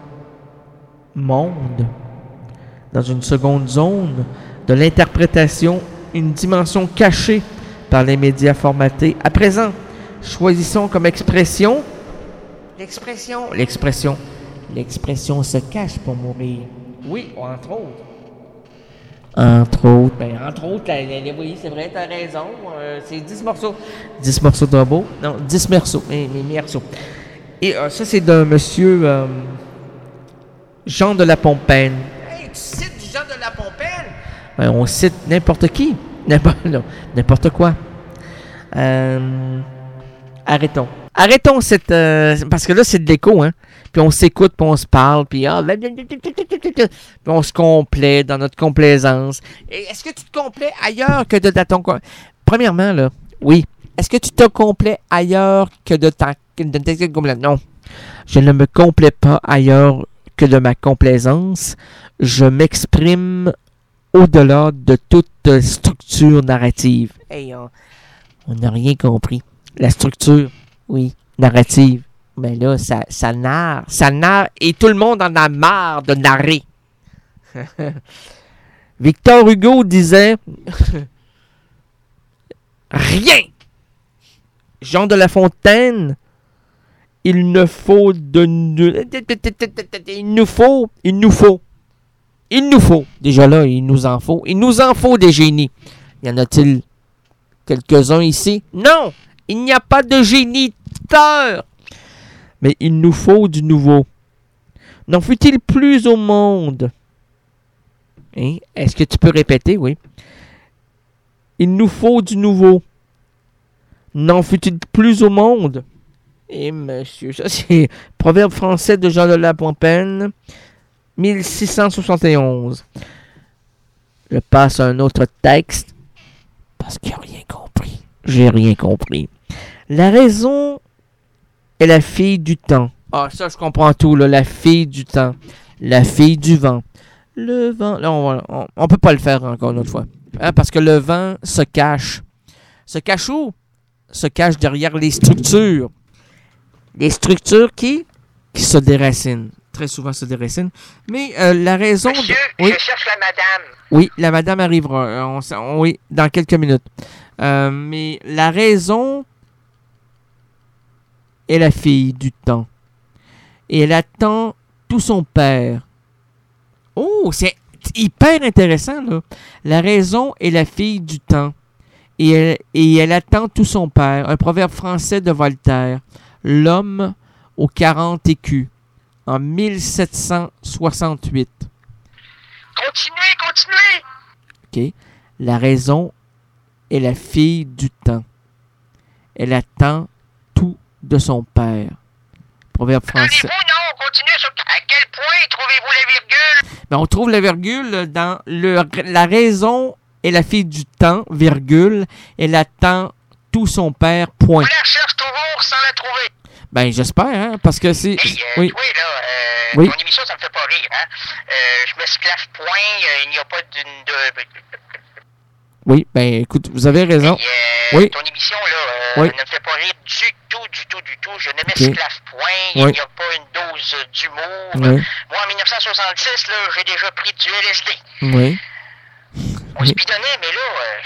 monde, dans une seconde zone de l'interprétation, une dimension cachée par les médias formatés. À présent, choisissons comme expression l'expression, l'expression, l'expression se cache pour mourir. Oui, entre autres. Entre autres. Ben, entre autres, la, la, la, oui, c'est vrai, t'as raison. Euh, c'est dix morceaux. dix morceaux de robot. Non, dix morceaux. Mais, mais morceaux. Et euh, ça, c'est d'un monsieur... Euh, Jean de la Pompaine. Hey, tu cites Jean de la Pompaine? Ben, on cite n'importe qui. N'importe, non, n'importe quoi. Euh, arrêtons. Arrêtons cette... Euh, parce que là, c'est de l'écho, hein. Puis on s'écoute, puis on se parle, puis, ah, puis on se complaît dans notre complaisance. Et est-ce que tu te complais ailleurs que de, de ton... Premièrement, là, oui, est-ce que tu te complais ailleurs que de ta de ta complète? Non. Je ne me complais pas ailleurs que de ma complaisance. Je m'exprime au-delà de toute structure narrative. Hey, on n'a rien compris. La structure, oui, narrative. Mais là, ça, ça narre. Ça narre et tout le monde en a marre de narrer. Victor Hugo disait rien. Jean de La Fontaine, il ne faut de il nous faut, il nous faut, il nous faut. Déjà là, il nous en faut. Il nous en faut des génies. Y en a-t-il quelques-uns ici? Non, il n'y a pas de géniteur. Mais il nous faut du nouveau. N'en fut-il plus au monde? Hein? Est-ce que tu peux répéter? Oui. Il nous faut du nouveau. N'en fut-il plus au monde? Et monsieur, ça c'est proverbe français de Jean de La Fontaine, mille six cent soixante et onze. Je passe à un autre texte parce qu'il n'a rien compris. J'ai rien compris. La raison est la fille du temps. Ah, ça, je comprends tout, là. La fille du temps. La fille du vent. Le vent. Là, on, on, on peut pas le faire encore une autre fois. Hein, parce que le vent se cache. Se cache où? Se cache derrière les structures. Les structures qui? Qui se déracinent. Très souvent se déracinent. Mais euh, la raison... Monsieur, de... oui. je cherche la madame. Oui, la madame arrivera. Euh, on, on, oui, dans quelques minutes. Euh, mais la raison est la fille du temps. Et elle attend tout son père. Oh, c'est hyper intéressant, là. La raison est la fille du temps. Et elle, et elle attend tout son père. Un proverbe français de Voltaire. L'homme aux quarante écus. En mille sept cent soixante-huit. Continuez, continuez! OK. La raison est la fille du temps. Elle attend tout de son père. Proverbe français. Allez-vous, non, continuez sur... À quel point trouvez-vous la virgule? Ben, on trouve la virgule dans le, la raison est la fille du temps, virgule. Elle attend tout son père, point. On la cherche toujours sans la trouver. Ben, j'espère, hein, parce que c'est... Hey, euh, oui. oui, là, euh, Oui. ton émission, ça me fait pas rire, hein. Euh, je m'esclave point, euh, il n'y a pas d'une... De... Oui, ben, écoute, vous avez raison. Et, euh, oui. Ton émission, là, euh, Oui. ne me fait pas rire du tout, du tout, du tout. Je ne m'esclave point, il Oui. n'y a pas une dose euh, d'humour. Oui. Moi, en mille neuf cent soixante-six, là, j'ai déjà pris du L S D. Oui. On se bidonnait, mais là, euh,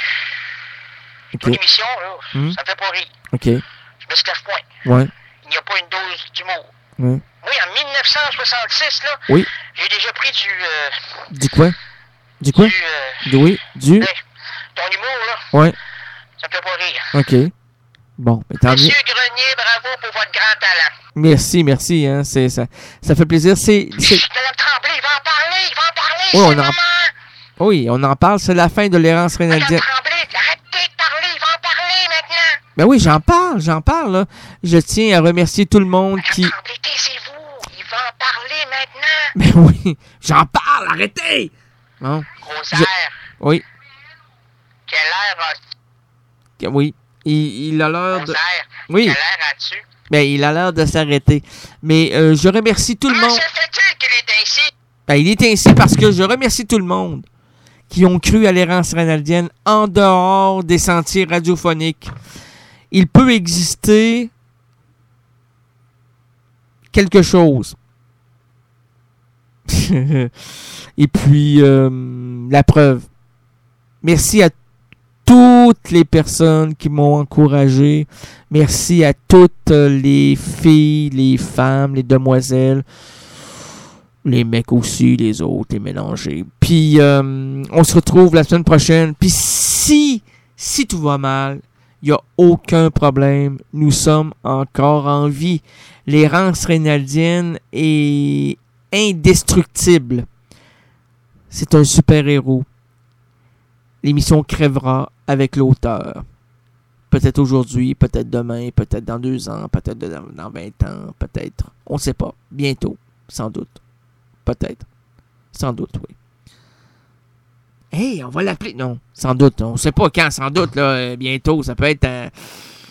OK. ton émission, là, Hmm. ça me fait pas rire. OK. Je m'esclave point. Ouais. Il n'y a pas une dose d'humour. Ouais. Oui, en mille neuf cent soixante-six, là, Oui. j'ai déjà pris du... Euh, Du quoi? Du quoi? Du, euh, Du, oui. Du... hey, ton humour, là, Ouais. ça me fait pas rire. OK. Bon, mais tant mieux. Monsieur Grenier, bravo pour votre grand talent. Merci, merci, hein, c'est, ça, ça fait plaisir. C'est... c'est... Madame Tremblay, il va en parler, il va en parler, Oui, c'est on le en... moment. oui, on en parle, c'est la fin de l'errance Madame rénaldienne. Tremblay, arrêtez de parler, il va en parler maintenant. Ben oui, j'en parle, j'en parle, là. Je tiens à remercier tout le monde Madame qui... Tremblay, taisez-vous, il va en parler maintenant. Ben oui, j'en parle, arrêtez! Bon. Rosaire, Je- Oui, quelle heure as-tu? oui. Il, il a l'air de... Rosaire, Oui. quelle heure as-tu? Ben, il a l'air de s'arrêter. Mais euh, je remercie tout le Comment monde... se fait-il qu'il est ainsi? Ben, il est ainsi parce que je remercie tout le monde qui ont cru à l'errance rénaldienne en dehors des sentiers radiophoniques. Il peut exister quelque chose. Et puis, euh, la preuve. Merci à toutes les personnes qui m'ont encouragé. Merci à toutes les filles, les femmes, les demoiselles. Les mecs aussi, les autres, les mélangés. Puis, euh, on se retrouve la semaine prochaine. Puis, si, si tout va mal, il n'y a aucun problème. Nous sommes encore en vie. L'errance rénaldienne est indestructible. C'est un super-héros. L'émission crèvera avec l'auteur. Peut-être aujourd'hui, peut-être demain, peut-être dans deux ans, peut-être dans, dans vingt ans, peut-être. On ne sait pas. Bientôt, sans doute. Peut-être. Sans doute, oui. Hey, on va l'appeler. Non, sans doute. On ne sait pas quand, sans doute. Là, bientôt, ça peut être... Euh,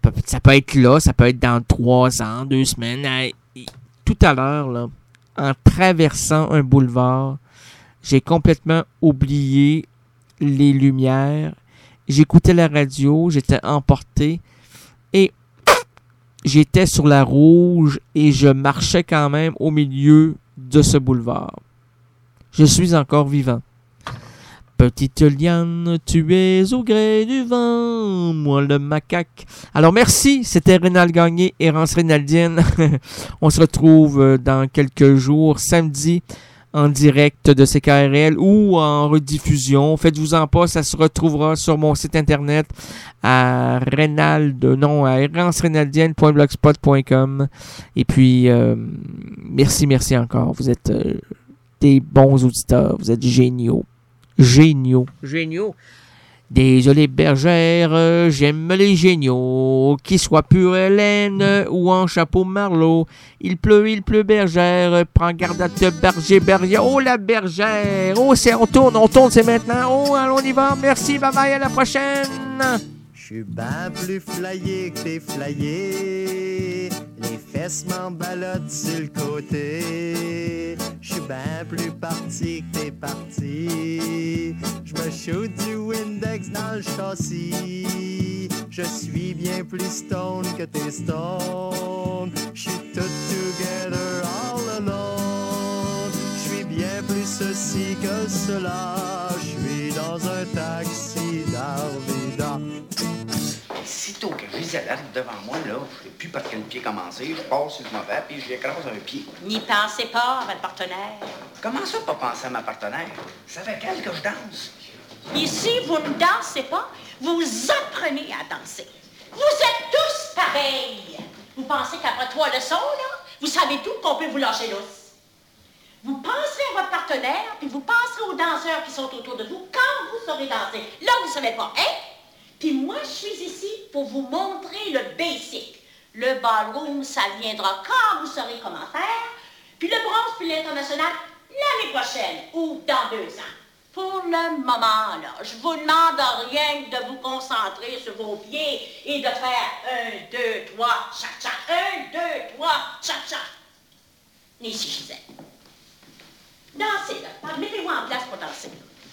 peut, ça peut être là, ça peut être dans trois ans, deux semaines. Hey, tout à l'heure, là, en traversant un boulevard, j'ai complètement oublié les lumières. J'écoutais la radio, j'étais emporté et j'étais sur la rouge et je marchais quand même au milieu de ce boulevard. Je suis encore vivant. Petite liane, tu es au gré du vent, moi le macaque. Alors merci, c'était Rénal Gagné, Errance Rénaldienne. On se retrouve dans quelques jours, samedi, en direct de C K R L ou en rediffusion. Faites-vous-en pas, ça se retrouvera sur mon site internet à Rénald, non, à errance rénaldienne point blogspot point com. Et puis, euh, merci, merci encore. Vous êtes euh, des bons auditeurs, vous êtes géniaux. Géniaux. Géniaux. Désolé bergère, euh, j'aime les géniaux, qu'ils soient pure laine euh, ou en chapeau marlot. Il pleut, il pleut bergère, euh, prends garde à te berger, berger. Oh la bergère, oh c'est, on tourne, on tourne, c'est maintenant. Oh allons on y va, merci, bye bye, à la prochaine. J'suis ben plus flyé que t'es flyé. Les fesses m'emballotent sur le côté. J'suis ben plus parti que t'es parti. J'me shoot du Windex dans le châssis. Je suis bien plus stone que t'es stone. J'suis tout together all alone. J'suis bien plus ceci que cela. J'suis dans un taxi d'Arvida. Sitôt que Gisèle arrive devant moi, là, je sais plus par quel pied commencer, je passe sur le mauvais, puis je lui écrase un pied. N'y pensez pas à votre partenaire. Comment ça, pas penser à ma partenaire? C'est avec elle que je danse. Ici, vous ne dansez pas, vous apprenez à danser. Vous êtes tous pareils. Vous pensez qu'après trois leçons, là, vous savez tout qu'on peut vous lâcher lousse. Vous penserez à votre partenaire, puis vous penserez aux danseurs qui sont autour de vous quand vous saurez danser. Là, vous ne savez pas, hein? Puis moi, je suis ici pour vous montrer le basic. Le ballroom, ça viendra quand vous saurez comment faire. Puis le bronze, puis l'international, l'année prochaine ou dans deux ans. Pour le moment, là, je vous demande rien que de vous concentrer sur vos pieds et de faire un, deux, trois, cha-cha. Un, deux, trois, cha-cha. Ici, Gisèle. Dansez, là. Mettez-vous en place pour danser.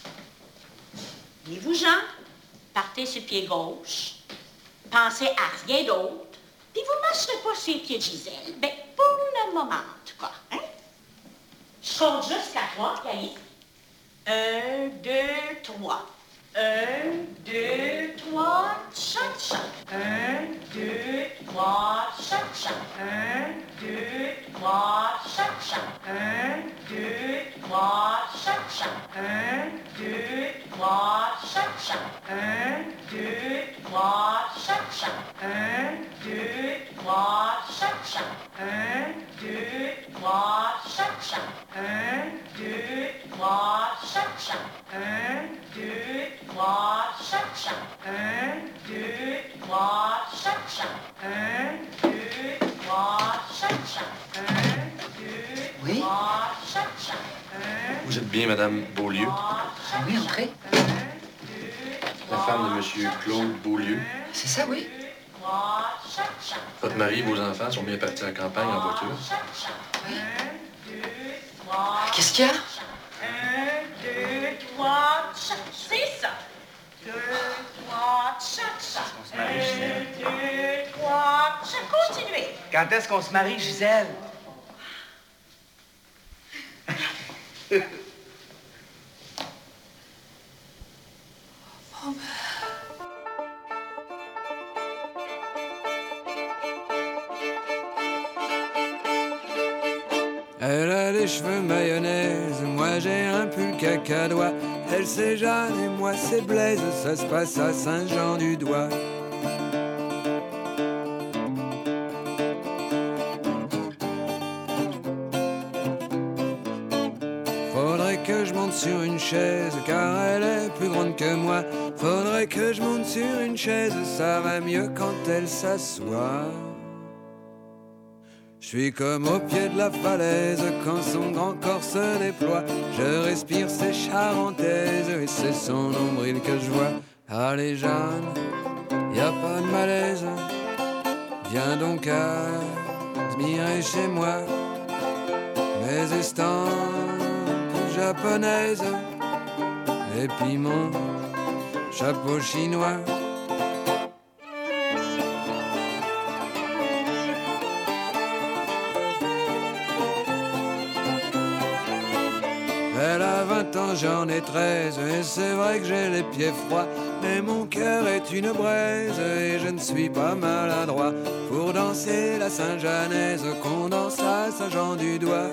Et vous, Jean? Partez sur le pied gauche, pensez à rien d'autre, puis vous ne marcherez pas sur les pieds de Gisèle. Ben, pour le moment, en tout cas, hein? Je compte jusqu'à trois, Camille. Un, deux, trois. Un, deux, trois, cha-cha. Un, deux, trois, cha-cha. Un, deux, trois, cha-cha. Un, deux, trois, cha-cha. Un, deux, trois, cha-cha. Un, deux, trois, cha-cha. Un, deux, trois, cha-cha. Un, deux, trois, cha-cha. Un, deux, trois, cha-cha. Un, deux, trois, cha-cha. Un, deux, trois, cha-cha. Un, deux, trois, cha-cha. Un, deux, Oui? trois, cha-cha. Un, Vous êtes bien, Madame Beaulieu? Oui, entrez. La femme de Monsieur Claude Beaulieu. C'est ça, oui? trois, cha-cha. Votre mari et vos enfants sont bien partis à la campagne en voiture. Oui. Trois, Qu'est-ce qu'il y a? un, deux, trois, cha. C'est ça. Deux, trois, cha-cha. Un, deux, trois, cha. Continuez. Quand est-ce qu'on se marie, Gisèle? Elle a les cheveux mayonnaise, moi j'ai un pull cacadois. Elle c'est Jeanne et moi c'est Blaise, ça se passe à Saint-Jean-du-Doigt. Faudrait que je monte sur une chaise, car elle est plus grande que moi. Faudrait que je monte sur une chaise, ça va mieux quand elle s'assoit. Je suis comme au pied de la falaise quand son grand corps se déploie. Je respire ses charentaises et c'est son nombril que je vois. Allez Jeanne, y a pas de malaise, Viens donc admirer chez moi mes estampes japonaises et puis mon chapeau chinois. Elle a vingt ans, j'en ai treize, et c'est vrai que j'ai les pieds froids, mais mon cœur est une braise, et je ne suis pas maladroit pour danser la Saint-Janaise qu'on danse à Saint-Jean du Doigt.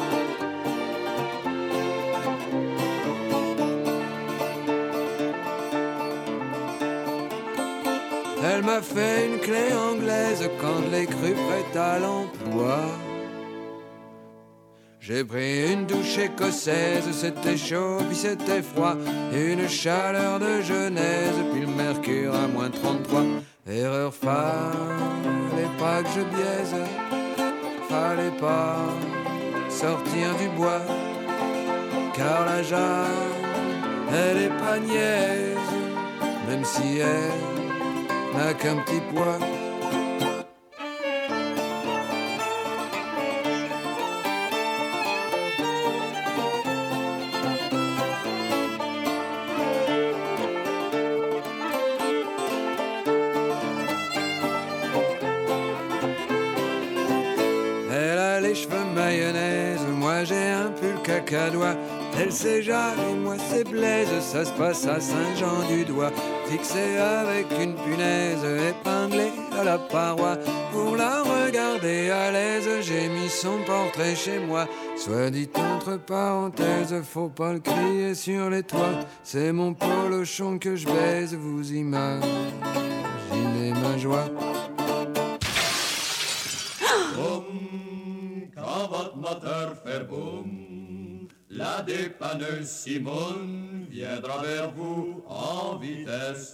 Elle m'a fait une clé anglaise quand je l'ai cru prête à l'emploi. J'ai pris une douche écossaise, c'était chaud puis c'était froid, une chaleur de Genèse puis le mercure à moins trente-trois. Erreur, fallait pas que je biaise, fallait pas sortir du bois, car la Jeanne, elle est pas niaise, même si elle n'a qu'un petit poids. Cacadois. Elle c'est Jacques et moi c'est Blaise, ça se passe à Saint-Jean-du-Doigt, fixé avec une punaise épinglée à la paroi. Pour la regarder à l'aise, j'ai mis son portrait chez moi. Soit dit entre parenthèses, faut pas le crier sur les toits. C'est mon polochon que je baise, vous imaginez ma joie. Quand votre moteur fait boum, la dépanneuse Simone viendra vers vous en vitesse.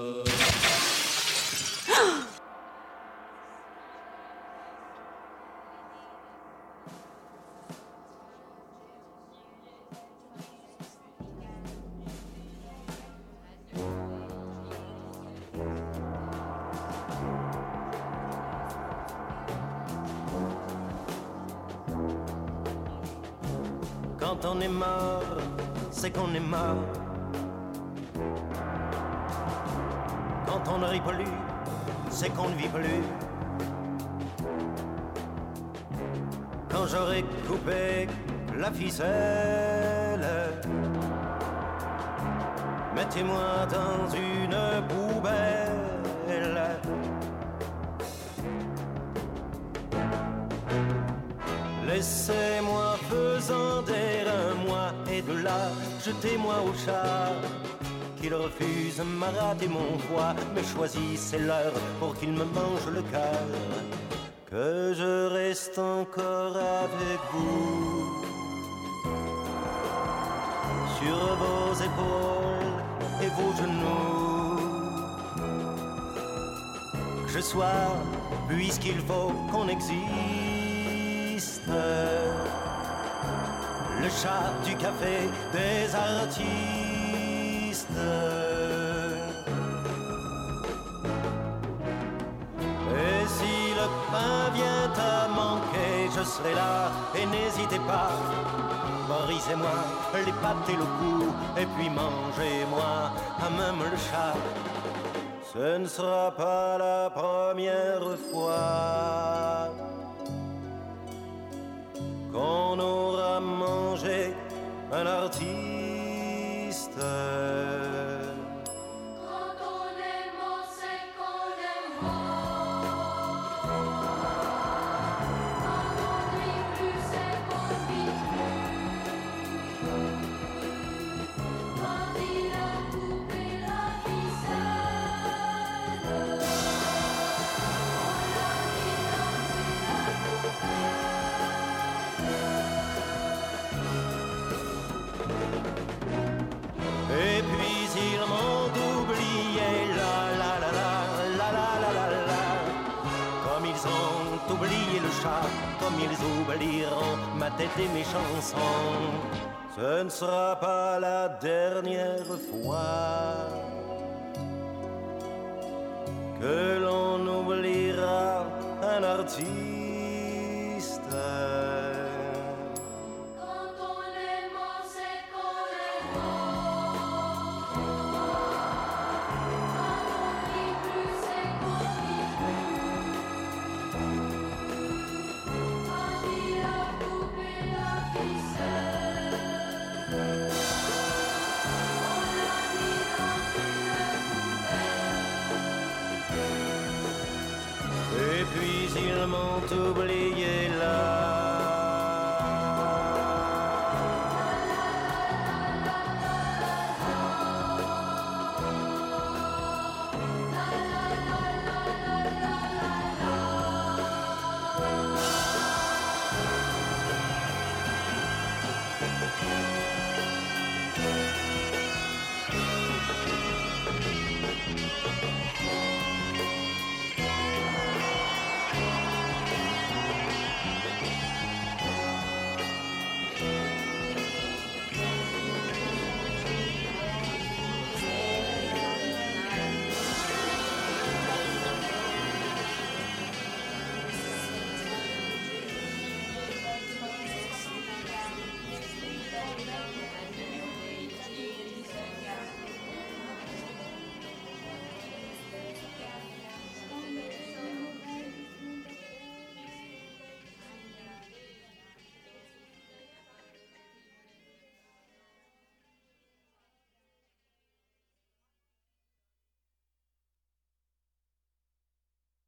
Quand on est mort, c'est qu'on est mort. Quand on ne rit plus, c'est qu'on ne vit plus. Quand j'aurai coupé la ficelle, mettez-moi dans une poubelle. Laissez-moi pesanter un mois et de là, jetez-moi au chat. Qu'il refuse m'a raté mon foie, mais choisissez l'heure pour qu'il me mange le cœur. Que je reste encore avec vous, sur vos épaules et vos genoux. Que je sois, puisqu'il faut qu'on existe, le chat du café des artistes. Et si le pain vient à manquer, je serai là et n'hésitez pas. Brisez-moi les pattes et le cou, et puis mangez-moi à même le chat. Ce ne sera pas la première fois qu'on aura mangé un artiste. Quand on est mort, c'est qu'on est mort. Quand on ne vit plus, c'est qu'on ne vit plus. Quand il a coupé la ficelle, on l'a mis dans une poubelle. Et puis ils m'ont oublié, la la la la la la la la la. Comme ils ont oublié le chat, comme ils oublieront ma tête et mes chansons. Ce ne sera pas la dernière fois que l'on oubliera un artiste.